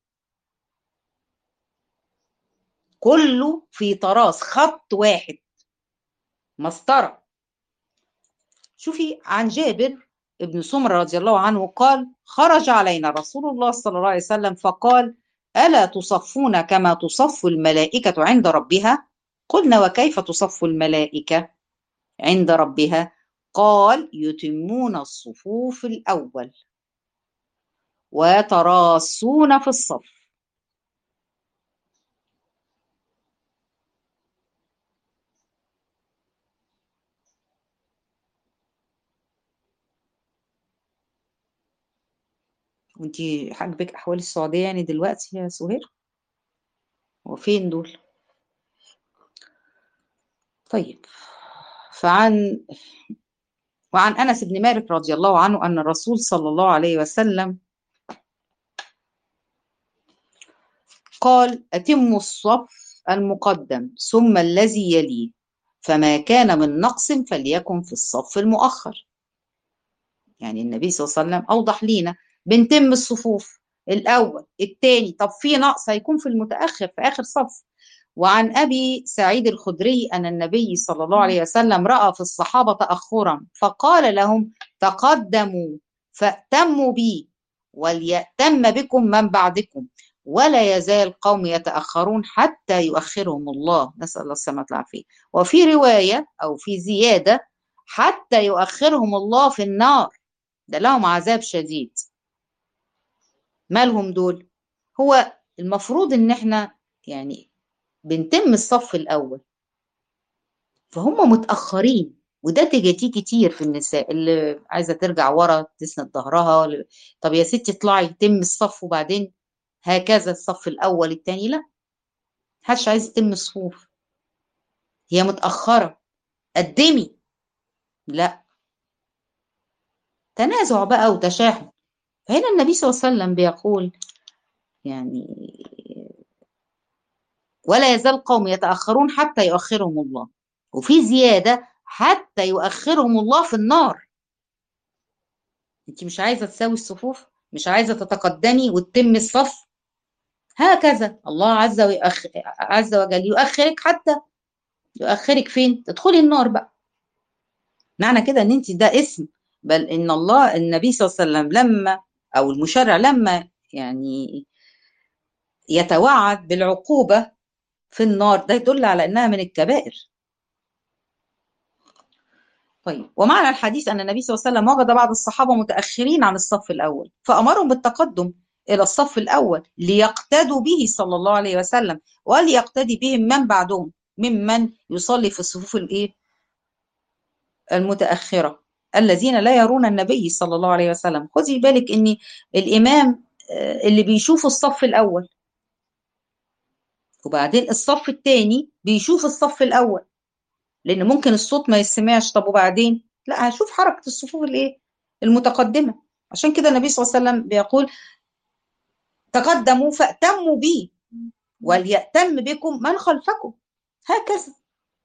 كله في طراز خط واحد مسطرة. شوفي عن جابر ابن سمرة رضي الله عنه قال خرج علينا رسول الله صلى الله عليه وسلم فقال ألا تصفون كما تصف الملائكة عند ربها؟ قلنا وكيف تصف الملائكة عند ربها؟ قال يتمون الصفوف الأول ويتراصون في الصف. وانتي حاجبك أحوال السعودية يعني دلوقتي يا سهير؟ وفين دول؟ طيب فعن وعن أنس بن مالك رضي الله عنه أن الرسول صلى الله عليه وسلم قال أتموا الصف المقدم ثم الذي يليه، فما كان من نقص فليكن في الصف المؤخر. يعني النبي صلى الله عليه وسلم أوضح لينا بنتم الصفوف الأول الثاني، طب في نقص هيكون في المتأخر في آخر صف. وعن أبي سعيد الخدري أن النبي صلى الله عليه وسلم رأى في الصحابة تأخرا فقال لهم تقدموا فأتموا بي وليأتم بكم من بعدكم، ولا يزال قوم يتأخرون حتى يؤخرهم الله، نسأل الله السلامة والعافية. وفي رواية أو في زيادة حتى يؤخرهم الله في النار، ده لهم عذاب شديد. مالهم دول؟ هو المفروض ان احنا يعني بنتم الصف الاول، فهم متاخرين. وده تيجي كتير في النساء اللي عايزه ترجع ورا تسند ظهرها. طب يا ستي اطلعي تم الصف وبعدين هكذا الصف الاول الثاني، لا، محدش عايز يتم الصفوف، هي متاخره قدمي، لا، تنازع بقى وتشاحن. فهنا النبي صلى الله عليه وسلم بيقول يعني ولا يزال قوم يتأخرون حتى يؤخرهم الله، وفي زيادة حتى يؤخرهم الله في النار. انت مش عايزة تساوي الصفوف، مش عايزة تتقدمي وتتم الصف، هكذا الله عز ويأخ... عز وجل يؤخرك حتى يؤخرك فين؟ تدخلي النار بقى. معنى كده ان انت ده اسم، بل ان الله النبي صلى الله عليه وسلم لما او المشرع لما يعني يتوعد بالعقوبة في النار، ده يدل على أنها من الكبائر. طيب، ومعنى الحديث أن النبي صلى الله عليه وسلم وجد بعض الصحابة متأخرين عن الصف الأول فأمرهم بالتقدم إلى الصف الأول ليقتدوا به صلى الله عليه وسلم، وليقتدي بهم من بعدهم ممن يصلي في الصفوف الإيه المتأخرة الذين لا يرون النبي صلى الله عليه وسلم. خدي بالك إن الإمام اللي بيشوف الصف الأول، وبعدين الصف الثاني بيشوف الصف الأول، لأن ممكن الصوت ما يسمعش. طب وبعدين لا، هشوف حركة الصفوف الإيه المتقدمة. عشان كده النبي صلى الله عليه وسلم بيقول تقدموا فأتموا بي وليأتم بكم من خلفكم، هكذا.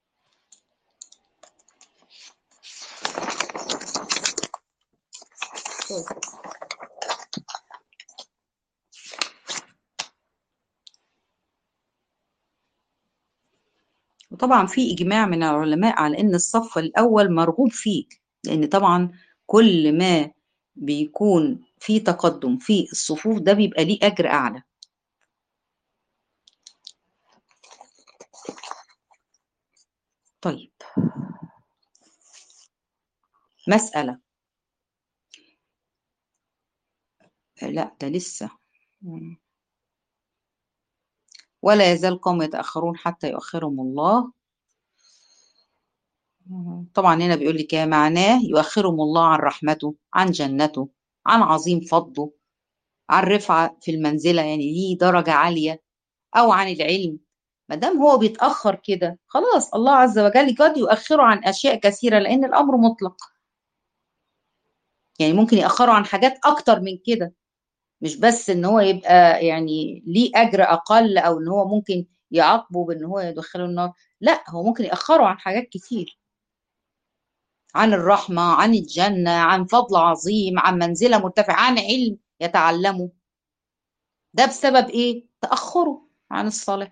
وطبعا في إجماع من العلماء على أن الصف الأول مرغوب فيه، لأن طبعا كل ما بيكون في تقدم في الصفوف ده بيبقى ليه أجر أعلى. طيب، مسألة، لا ده لسه. ولا يزال قوم يتأخرون حتى يؤخرهم الله. طبعا هنا بيقول لك يا معناه يؤخرهم الله عن رحمته، عن جنته، عن عظيم فضله، عن رفعة في المنزلة، يعني ليه درجة عالية، أو عن العلم. ما دام هو بيتأخر كده خلاص الله عز وجل قد يؤخره عن أشياء كثيرة، لأن الأمر مطلق. يعني ممكن يأخره عن حاجات أكتر من كده، مش بس إن هو يبقى يعني ليه أجر أقل، أو إن هو ممكن يعاقبه بإن هو يدخله النار. لا، هو ممكن يأخره عن حاجات كتير، عن الرحمة، عن الجنة، عن فضل عظيم، عن منزلة مرتفعة، عن علم يتعلمه. ده بسبب إيه؟ تأخره عن الصلاة.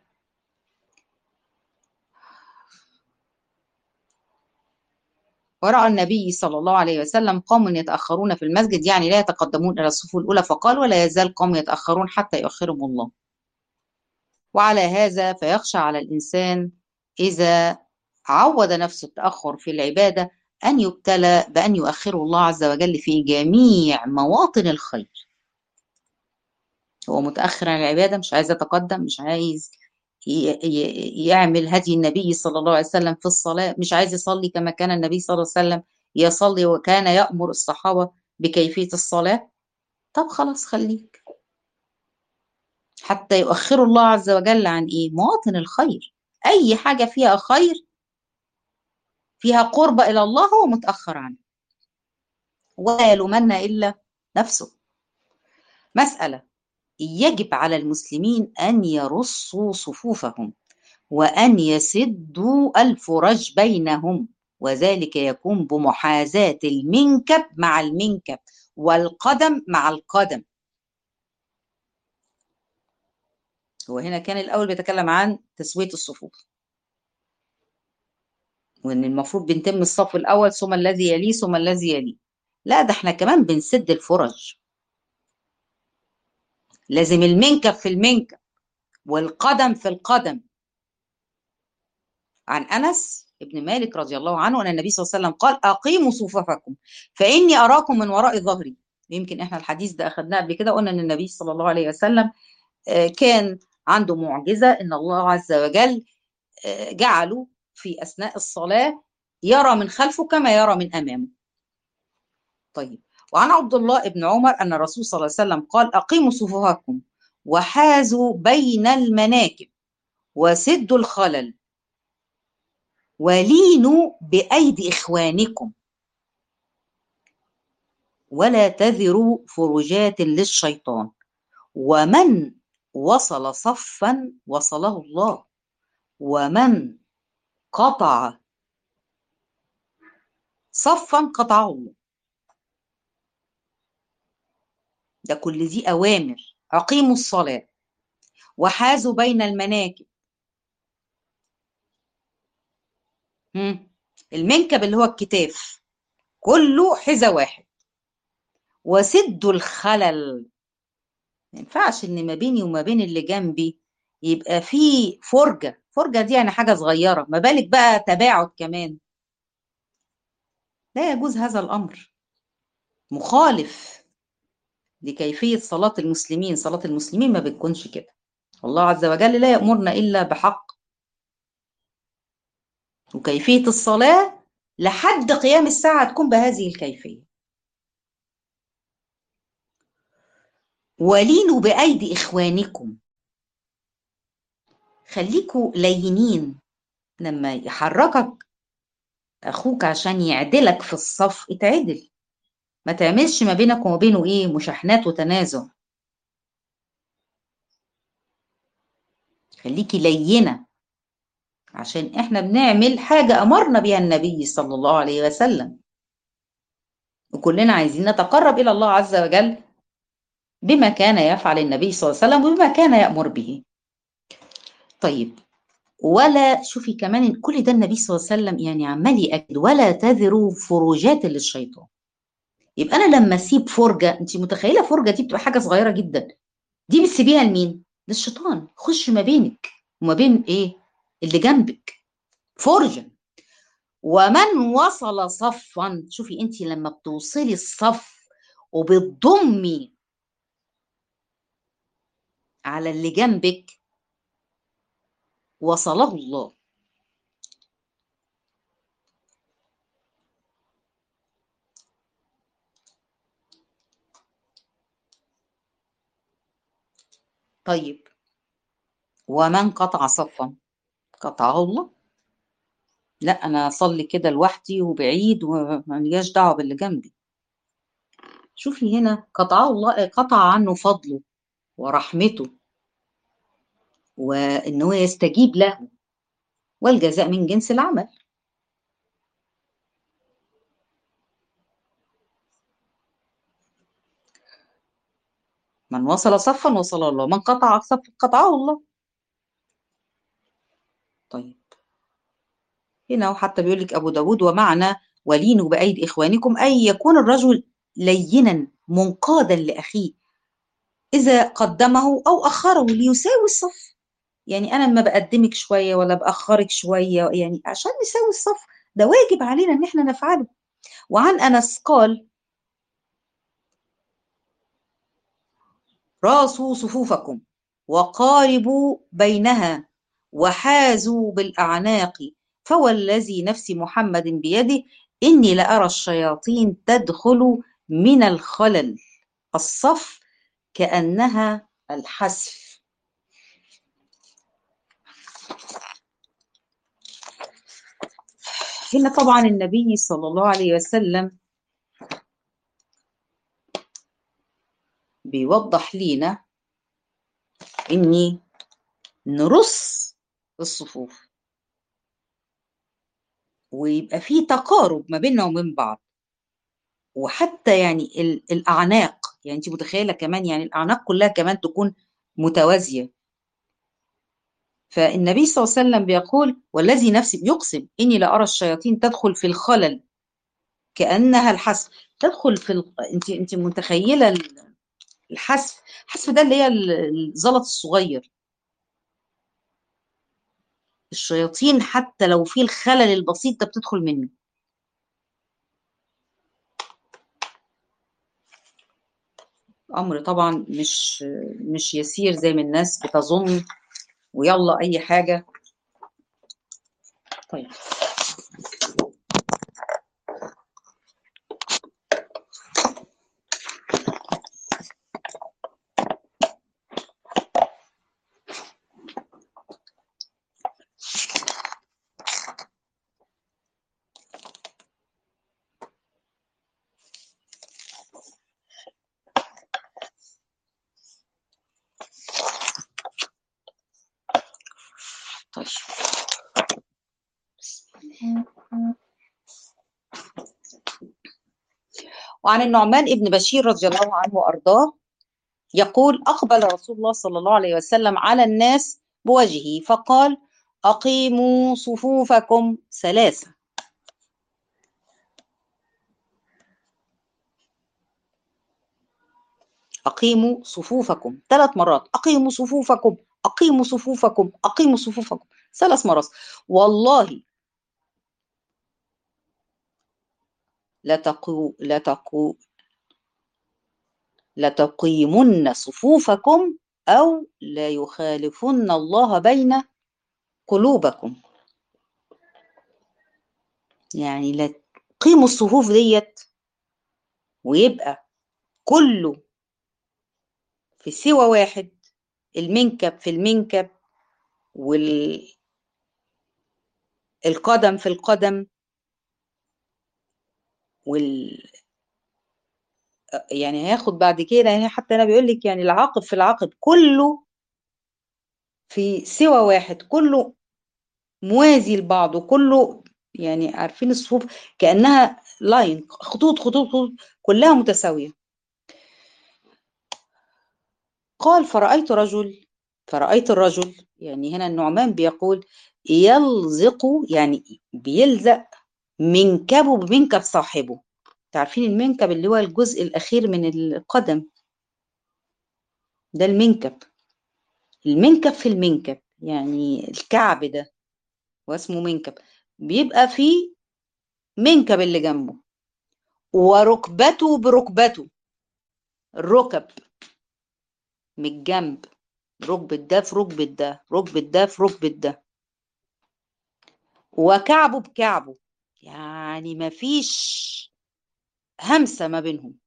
ورأى النبي صلى الله عليه وسلم قوم يتأخرون في المسجد، يعني لا يتقدمون إلى الصفوف الأولى، فقال ولا يزال قوم يتأخرون حتى يؤخرهم الله. وعلى هذا فيخشى على الإنسان إذا عود نفسه التأخر في العبادة أن يبتلى بأن يؤخره الله عز وجل في جميع مواطن الخير. هو متأخر عن العبادة، مش عايز يتقدم، مش عايز يعمل هدي النبي صلى الله عليه وسلم في الصلاة، مش عايز يصلي كما كان النبي صلى الله عليه وسلم يصلي، وكان يأمر الصحابة بكيفية الصلاة. طب خلاص خليك حتى يؤخر الله عز وجل عن إيه؟ مواطن الخير. أي حاجة فيها خير، فيها قرب إلى الله، هو متأخر عنه، ولا يلومن إلا نفسه. مسألة، يجب على المسلمين أن يرصوا صفوفهم وأن يسدوا الفرج بينهم، وذلك يكون بمحاذاة المنكب مع المنكب والقدم مع القدم. هو هنا كان الأول بيتكلم عن تسوية الصفوف، وإن المفروض بنتم الصف الأول ثم الذي يليه ثم الذي يليه. لا، ده احنا كمان بنسد الفرج، لازم المنكب في المنكب والقدم في القدم. عن أنس ابن مالك رضي الله عنه أن النبي صلى الله عليه وسلم قال أقيموا صفوفكم فإني أراكم من وراء ظهري. يمكن إحنا الحديث ده أخذناه قبل كده، قلنا أن النبي صلى الله عليه وسلم كان عنده معجزة إن الله عز وجل جعله في أثناء الصلاة يرى من خلفه كما يرى من أمامه. طيب، وعن عبد الله بن عمر أن الرسول صلى الله عليه وسلم قال أقيموا صفوفكم وحازوا بين المناكب وسدوا الخلل ولينوا بأيدي إخوانكم ولا تذروا فرجات للشيطان، ومن وصل صفا وصله الله، ومن قطع صفا قطعه الله. ده كل دي أوامر. أقيموا الصلاة وحازوا بين المناكب. مم. المنكب اللي هو الكتاف كله حذا واحد. وسدوا الخلل، ما ينفعش ان ما بيني وما بين اللي جنبي يبقى في فرجة. فرجة دي يعني حاجة صغيرة، ما بالك بقى تباعد كمان. لا يجوز هذا الأمر، مخالف لكيفية صلاة المسلمين. صلاة المسلمين ما بتكونش كده. الله عز وجل لا يأمرنا إلا بحق، وكيفية الصلاة لحد قيام الساعة تكون بهذه الكيفية. ولينوا بأيدي إخوانكم، خليكوا لينين. لما يحركك أخوك عشان يعدلك في الصف اتعدل، ما تعملش ما بينك وما بينه إيه مشاحنات وتنازع. خليكي لينة، عشان إحنا بنعمل حاجة أمرنا بها النبي صلى الله عليه وسلم، وكلنا عايزين نتقرب إلى الله عز وجل بما كان يفعل النبي صلى الله عليه وسلم وبما كان يأمر به. طيب، ولا شوفي كمان كل ده النبي صلى الله عليه وسلم يعني عمال يأكد ولا تذروا فروجات للشيطان. يبقى أنا لما أسيب فرجة، أنت متخيلة فرجة دي بتبقى حاجة صغيرة جدا، دي بتسيبيها لمين؟ للشيطان. خش ما بينك وما بين إيه اللي جنبك فرجة. ومن وصل صفا، شوفي أنت لما بتوصلي الصف وبتضمي على اللي جنبك وصله الله. طيب، ومن قطع صفا قطعه الله. لا انا اصلي كده لوحدي وبعيد وما لياش دعوه باللي جنبي. شوفي هنا قطعه الله، قطع عنه فضله ورحمته، وان هو يستجيب له، والجزاء من جنس العمل. من وصل صفا وصل الله، من قطع صفا قطعه الله. طيب، هنا وحتى بيقول لك ابو داود ومعنى ولينوا بايدي اخوانكم اي يكون الرجل لينا منقادا لاخيه اذا قدمه او اخره ليساوي الصف. يعني انا لما بقدمك شويه ولا باخرك شويه يعني عشان نساوي الصف، ده واجب علينا ان احنا نفعله. وعن انس قال: راسوا صفوفكم وقاربوا بينها وحازوا بالاعناق، فوالذي نفس محمد بيده اني لارى الشياطين تدخل من الخلل الصف كانها الحسف. هنا طبعا النبي صلى الله عليه وسلم بيوضح لينا اني نرص الصفوف ويبقى في تقارب ما بيننا وبين بعض. وحتى يعني ال- الاعناق، يعني انت متخيله كمان يعني الاعناق كلها كمان تكون متوازيه. فالنبي صلى الله عليه وسلم بيقول: والذي نفسي، بيقسم اني لارى الشياطين تدخل في الخلل كانها الحسف. تدخل في ال... انت انت متخيله الحسف؟ الحسف ده اللي هي ال- الزلط الصغير. الشياطين حتى لو في الخلل البسيط ده بتدخل منه. امر طبعا مش مش يسير زي ما الناس بتظن، ويلا اي حاجه. طيب، طيب. وعن النعمان ابن بشير رضي الله عنه وارضاه يقول: اقبل رسول الله صلى الله عليه وسلم على الناس بوجهه فقال: اقيموا صفوفكم ثلاثه. أقيموا صفوفكم ثلاث مرات، أقيموا صفوفكم، أقيموا صفوفكم، أقيموا صفوفكم ثلاث مرات. والله لتقو لتقو لتقيمن صفوفكم أو لا يخالفن الله بين قلوبكم. يعني لا تقيموا الصفوف ديت ويبقى كله في سوى واحد، المنكب في المنكب والقدم في القدم وال يعني هياخد بعد كده، يعني حتى انا بيقول لك يعني العقب في العقب كله في سوى واحد، كله موازي لبعضه، كله يعني عارفين الصفوف كأنها لاين، خطوط خطوط خطوط كلها متساوية. قال فرأيت رجل فرأيت الرجل يعني هنا النعمان بيقول يلزق، يعني بيلزق منكبه بمنكب صاحبه. تعرفين المنكب اللي هو الجزء الأخير من القدم، ده المنكب. المنكب في المنكب يعني الكعب ده واسمه منكب، بيبقى فيه منكب اللي جنبه، وركبته بركبته، الركب من الجنب، ركبة ده في ركبة ده، ركبة ده في ركبة ده، وكعبه بكعبه، يعني مفيش همسة ما بينهم،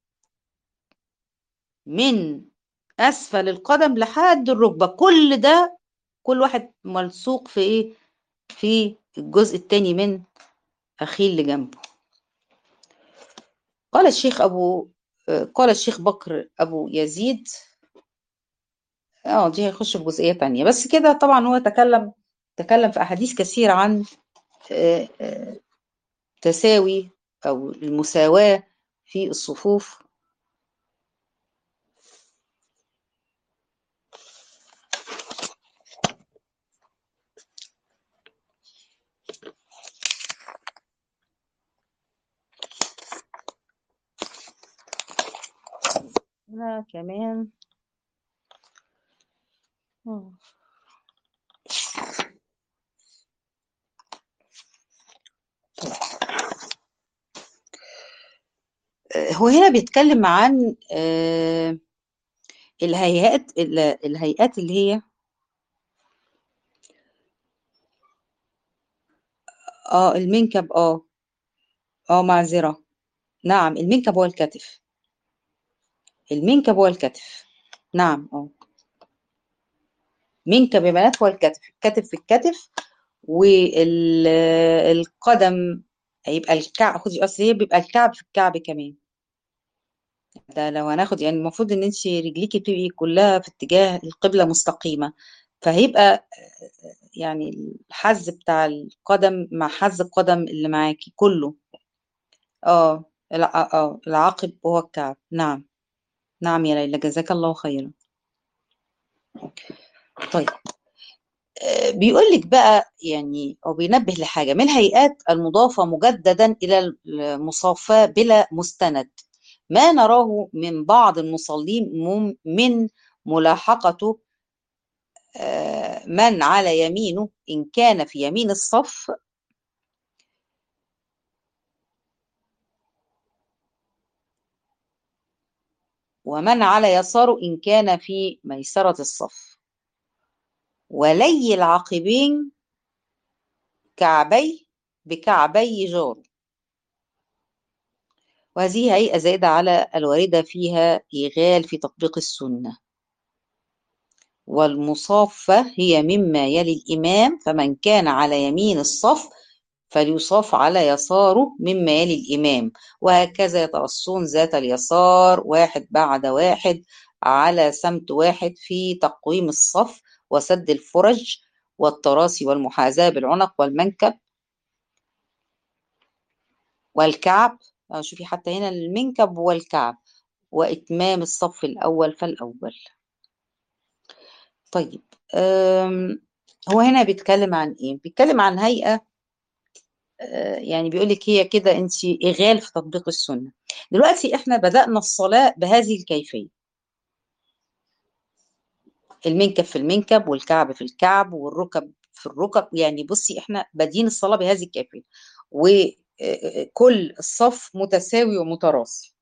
من أسفل القدم لحد الركبة، كل ده كل واحد ملصوق في إيه؟ في الجزء التاني من أخيه اللي جنبه. قال الشيخ أبو قال الشيخ بكر أبو يزيد، اه دي هيخش في جزئية تانية، بس كده طبعا هو تكلم تكلم في أحاديث كثيرة عن آه، آه، تساوي أو المساواة في الصفوف. هنا كمان آه، هو هنا بيتكلم عن آه، الهيئات ال- الهيئات اللي هي اه المنكب، اه اه معذرة، نعم المنكب هو الكتف، المنكب هو الكتف، نعم اه منكب يا بنات هو الكتف، الكتف في الكتف، والقدم هيبقى الكعب، خدي اصل هي بيبقى الكعب في الكعب كمان. ده لو هناخد يعني المفروض ان انت رجليكي بتبقي كلها في اتجاه القبلة مستقيمة، فهيبقى يعني الحز بتاع القدم مع حز القدم اللي معاكي كله. اه الع- اه العقب هو الكعب، نعم. نعم يا ليلى جزاك الله خيرا. طيب آه، بيقول لك بقى يعني او بينبه لحاجه من الهيئات المضافه مجددا الى المصافاه بلا مستند، ما نراه من بعض المصلين مم- من ملاحقته آه، من على يمينه ان كان في يمين الصف، ومن على يساره ان كان في ميسره الصف، ولي العقبين كعبي بكعبي جاره. وهذه هيئة زائدة على الواردة فيها إيغال في تطبيق السنة. والمصافة هي مما يلي الإمام، فمن كان على يمين الصف فليصاف على يساره مما يلي الإمام، وهكذا يترصون ذات اليسار واحد بعد واحد على سمت واحد في تقويم الصف وسد الفرج والتراصي والمحاذاة بالعنق والمنكب والكعب. آه، شوفي حتى هنا المنكب والكعب، وإتمام الصف الأول فالأول. طيب أم، هو هنا بيتكلم عن إيه؟ بيتكلم عن هيئة آه، يعني بيقول لك هي كده أنت إغال في تطبيق السنة. دلوقتي إحنا بدأنا الصلاة بهذه الكيفية، المنكب في المنكب والكعب في الكعب والركب في الركب. يعني بصي احنا بادين الصلاة بهذه الكيفية، وكل الصف متساوي ومتراصي،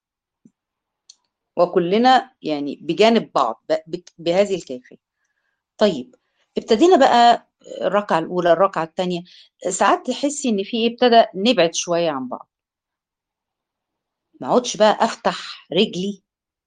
وكلنا يعني بجانب بعض بهذه الكيفية. طيب ابتدينا بقى الركعة الأولى، الركعة الثانية، ساعات تحسي إن في إيه، ابتدى نبعد شوية عن بعض، ما اقعدش بقى أفتح رجلي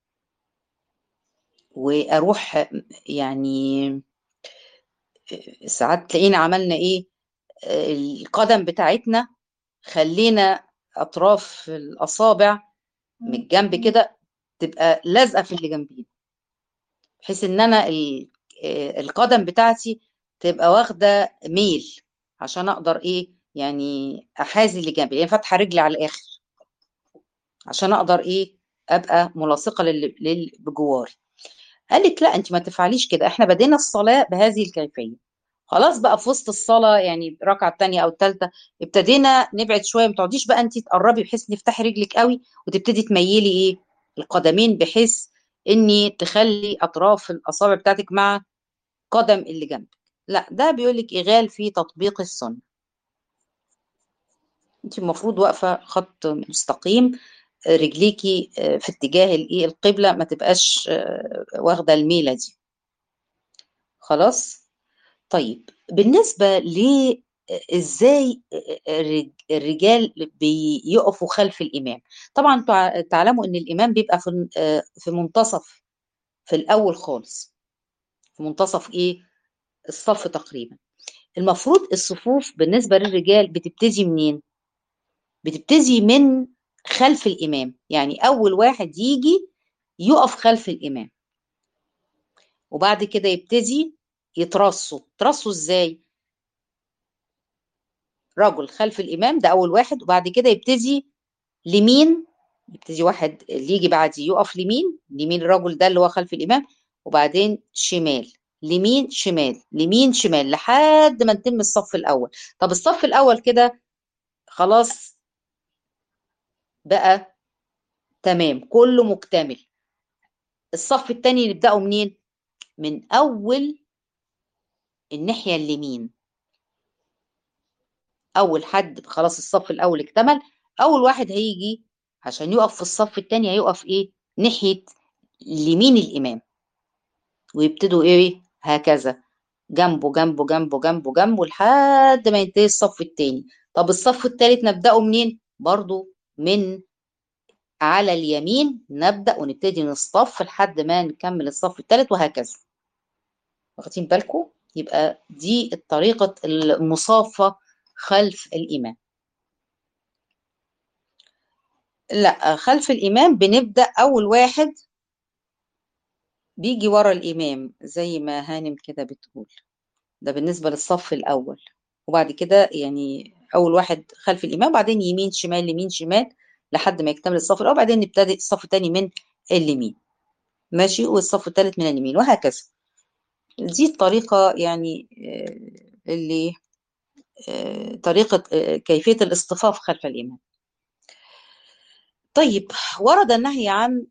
وأروح يعني. ساعات تلاقينا عملنا إيه، القدم بتاعتنا خلينا أطراف الأصابع من الجنب كده تبقى لازقة في اللي جنبينا، بحيث إن أنا القدم بتاعتي تبقى واخدة ميل عشان أقدر إيه يعني أحاذي اللي جنبي، يعني فاتحة رجلي على الآخر عشان أقدر إيه أبقى ملاصقة للي بجواري. قالت لا أنت ما تفعليش كده، إحنا بدينا الصلاة بهذه الكيفية. خلاص بقى في وسط الصلاة يعني الركعة الثانية أو الثالثة ابتدينا نبعد شوية، ما تقعديش بقى أنت تقربي بحيث تفتحي رجلك قوي وتبتدي تميلي إيه القدمين، بحيث إني تخلي أطراف الأصابع بتاعتك مع قدم اللي جنبك. لا، ده بيقول لك إغال في تطبيق السنة. أنت المفروض واقفة خط مستقيم، رجليكي في اتجاه الايه القبلة، ما تبقاش واخدة الميلة دي. خلاص. طيب بالنسبة ل ازاي الرجال بيقفوا خلف الامام، طبعا تعلموا ان الامام بيبقى في في منتصف، في الاول خالص، في منتصف ايه الصف تقريبا. المفروض الصفوف بالنسبة للرجال بتبتدي منين؟ بتبتدي من خلف الامام، يعني اول واحد يجي يقف خلف الامام، وبعد كده يبتدي يترصوا. ترصوا ازاي؟ رجل خلف الامام ده اول واحد، وبعد كده يبتدي لمين، يبتدي واحد اللي يجي بعديه يقف لمين، لمين الرجل ده اللي هو خلف الامام، وبعدين شمال، لمين شمال، لمين شمال، لحد ما نتم الصف الاول. طب الصف الاول كده خلاص بقى تمام، كله مكتمل. الصف الثاني نبداه منين؟ من اول الناحيه اليمين. اول حد خلاص الصف الاول اكتمل، اول واحد هيجي عشان يقف في الصف الثاني هيقف ايه ناحيه اليمين الامام، ويبتدوا ايه هكذا جنبه جنبه جنبه جنبه جنبه لحد ما ينتهي الصف الثاني. طب الصف الثالث نبداه منين؟ برضو من على اليمين نبدا ونبتدي نصطف لحد ما نكمل الصف الثالث، وهكذا. واخدين بالكم؟ يبقى دي الطريقه المصافه خلف الامام. لا، خلف الإمام بنبدأ أول واحد بيجي ورا الإمام زي ما هانم كده بتقول، ده بالنسبة للصف الأول. وبعد كده يعني أول واحد خلف الإمام، بعدين يمين شمال يمين شمال لحد ما يكتمل الصف الأول، بعدين نبتدي الصف الثاني من اليمين، ماشي، والصف الثالث من اليمين، وهكذا. دي الطريقة يعني آه، اللي آه، طريقة آه، كيفية الاصطفاف خلف الإمام. طيب ورد النهي عن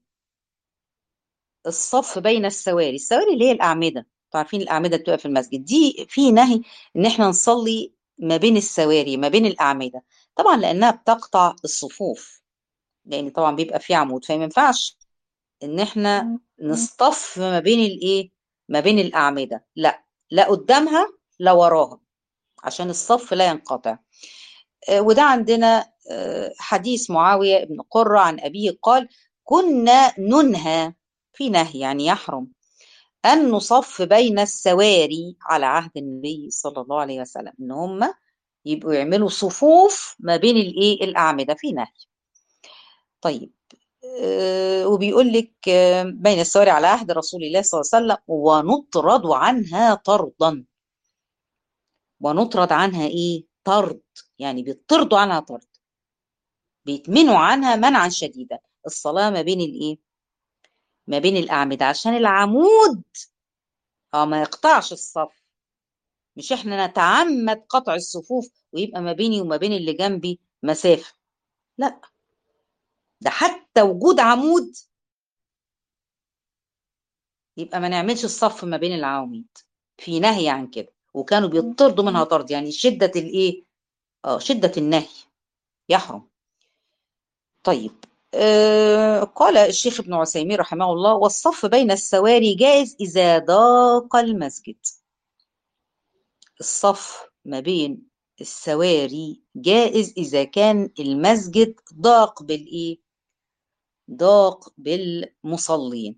الصف بين السواري. السواري اللي هي الأعمدة، انتوا عارفين الأعمدة اللي بتبقى في المسجد دي، في نهي إن احنا نصلي ما بين السواري ما بين الأعمدة، طبعا لأنها بتقطع الصفوف، لأن طبعا بيبقى في عمود، فما ينفعش إن احنا نصطف ما بين الإيه ما بين الأعمدة، لا، لا قدامها لا وراها، عشان الصف لا ينقطع. آه، وده عندنا آه، حديث معاوية بن قرة عن أبيه قال: كنا ننهى، في نهي يعني يحرم أن نصف بين السواري على عهد النبي صلى الله عليه وسلم، إن هم يبقوا يعملوا صفوف ما بين الإيه الأعمدة، في نهي. طيب أه وبيقول لك أه بين السواري على عهد رسول الله صلى الله عليه وسلم، ونطرد عنها طردا. ونطرد عنها إيه طرد، يعني بيطردوا عنها طرد، بيتمنوا عنها منعا شديدا، الصلاة ما بين الإيه ما بين الأعمدة، عشان العمود اه ما يقطعش الصف. مش احنا نتعمد قطع الصفوف ويبقى ما بيني وما بين اللي جنبي مسافة، لا، ده حتى وجود عمود يبقى ما نعملش الصف ما بين العواميد، في نهي عن كده، وكانوا بيطردوا منها طرد، يعني شدة الايه، اه شدة النهي، يحرم. طيب، آه قال الشيخ ابن عثيمين رحمه الله: والصف بين السواري جائز إذا ضاق المسجد. الصف ما بين السواري جائز إذا كان المسجد ضاق بالإيه؟ ضاق بالمصلين.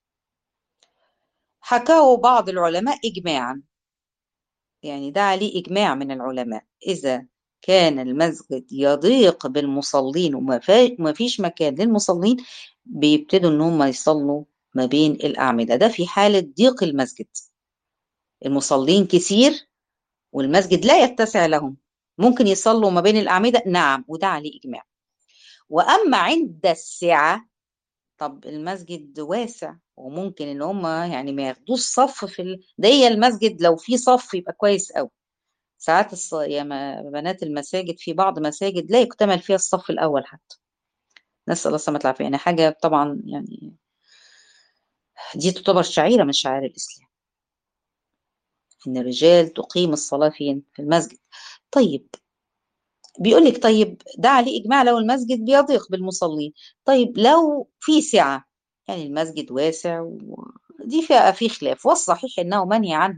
حكاه بعض العلماء إجماعا، يعني ده عليه إجماع من العلماء، إذا كان المسجد يضيق بالمصلين وما فا- وما فيش مكان للمصلين، بيبتدوا إن هم يصلوا ما بين الأعمدة، ده في حالة ضيق المسجد، المصلين كثير والمسجد لا يتسع لهم، ممكن يصلوا ما بين الأعمدة، نعم، وده عليه إجماع. وأما عند السعة، طب المسجد واسع وممكن ان هم يعني ما ياخدوش صف في ال... ده هي المسجد لو في صف يبقى كويس قوي. ساعات الص... يا ما- بنات المساجد في بعض مساجد لا يكتمل فيها الصف الاول حتى، نسأل الله السلامة والعافية، يعني حاجة طبعا يعني دي تعتبر شعيرة من شعائر الإسلام، إن الرجال تقيم الصلاة فين؟ في المسجد. طيب، بيقول لك طيب ده عليه إجماع لو المسجد بيضيق بالمصلين. طيب لو في سعة، يعني المسجد واسع و... دي فيها في خلاف، والصحيح إنه منهي عنه،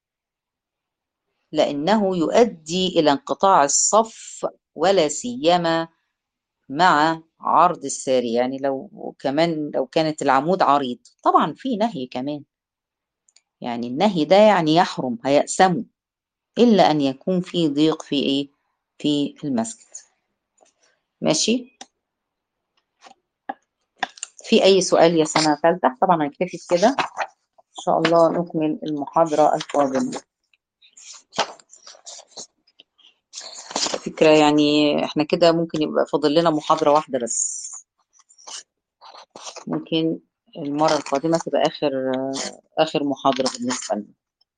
لأنه يؤدي إلى انقطاع الصف، ولا سيما مع عرض الساري، يعني لو كمان لو كانت العمود عريض طبعا في نهي كمان، يعني النهي ده يعني يحرم، هيأسموا، إلا أن يكون في ضيق في إيه؟ في المسجد. ماشي. في أي سؤال يا سنة ثالثة؟ طبعا هنكتفي كده، إن شاء الله نكمل المحاضرة القادمة. فكرة يعني احنا كده ممكن يبقى فاضل لنا محاضرة واحدة بس، ممكن المرة القادمة تبقى آخر آخر محاضرة بالنسبة لنا،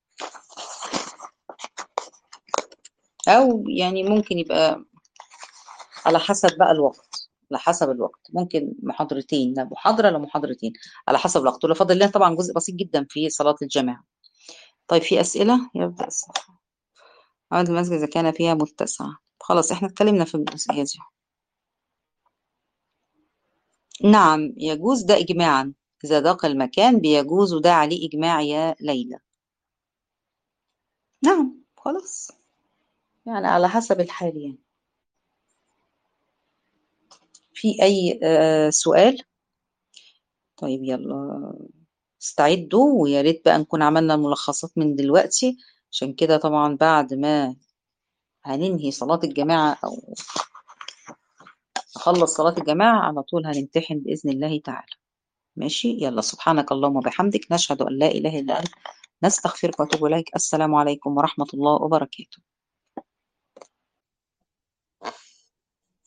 أو يعني ممكن يبقى على حسب بقى الوقت، على حسب الوقت ممكن محاضرتين، لا محاضرة لا محاضرتين، على حسب الوقت، ولو فاضل لنا طبعا جزء بسيط جدا في صلاة الجماعة. طيب في أسئلة؟ يبدأ الصف. عدد المسجد إذا كان فيها متسعة، خلاص احنا اتكلمنا في الجزئية دي. نعم يجوز، ده إجماعا، إذا ضاق المكان بيجوز، وده عليه إجماع يا ليلى. نعم خلاص، يعني على حسب الحال يعني. في أي آه سؤال؟ طيب يلا استعدوا، ويا ريت بقى نكون عملنا الملخصات من دلوقتي، عشان كده طبعا بعد ما هننهي صلاة الجماعة أو نخلص صلاة الجماعة على طول هنمتحن بإذن الله تعالى. ماشي، يلا سبحانك اللهم وبحمدك، نشهد أن لا إله إلا أنت، نستغفرك ونتوب إليك. السلام عليكم ورحمة الله وبركاته.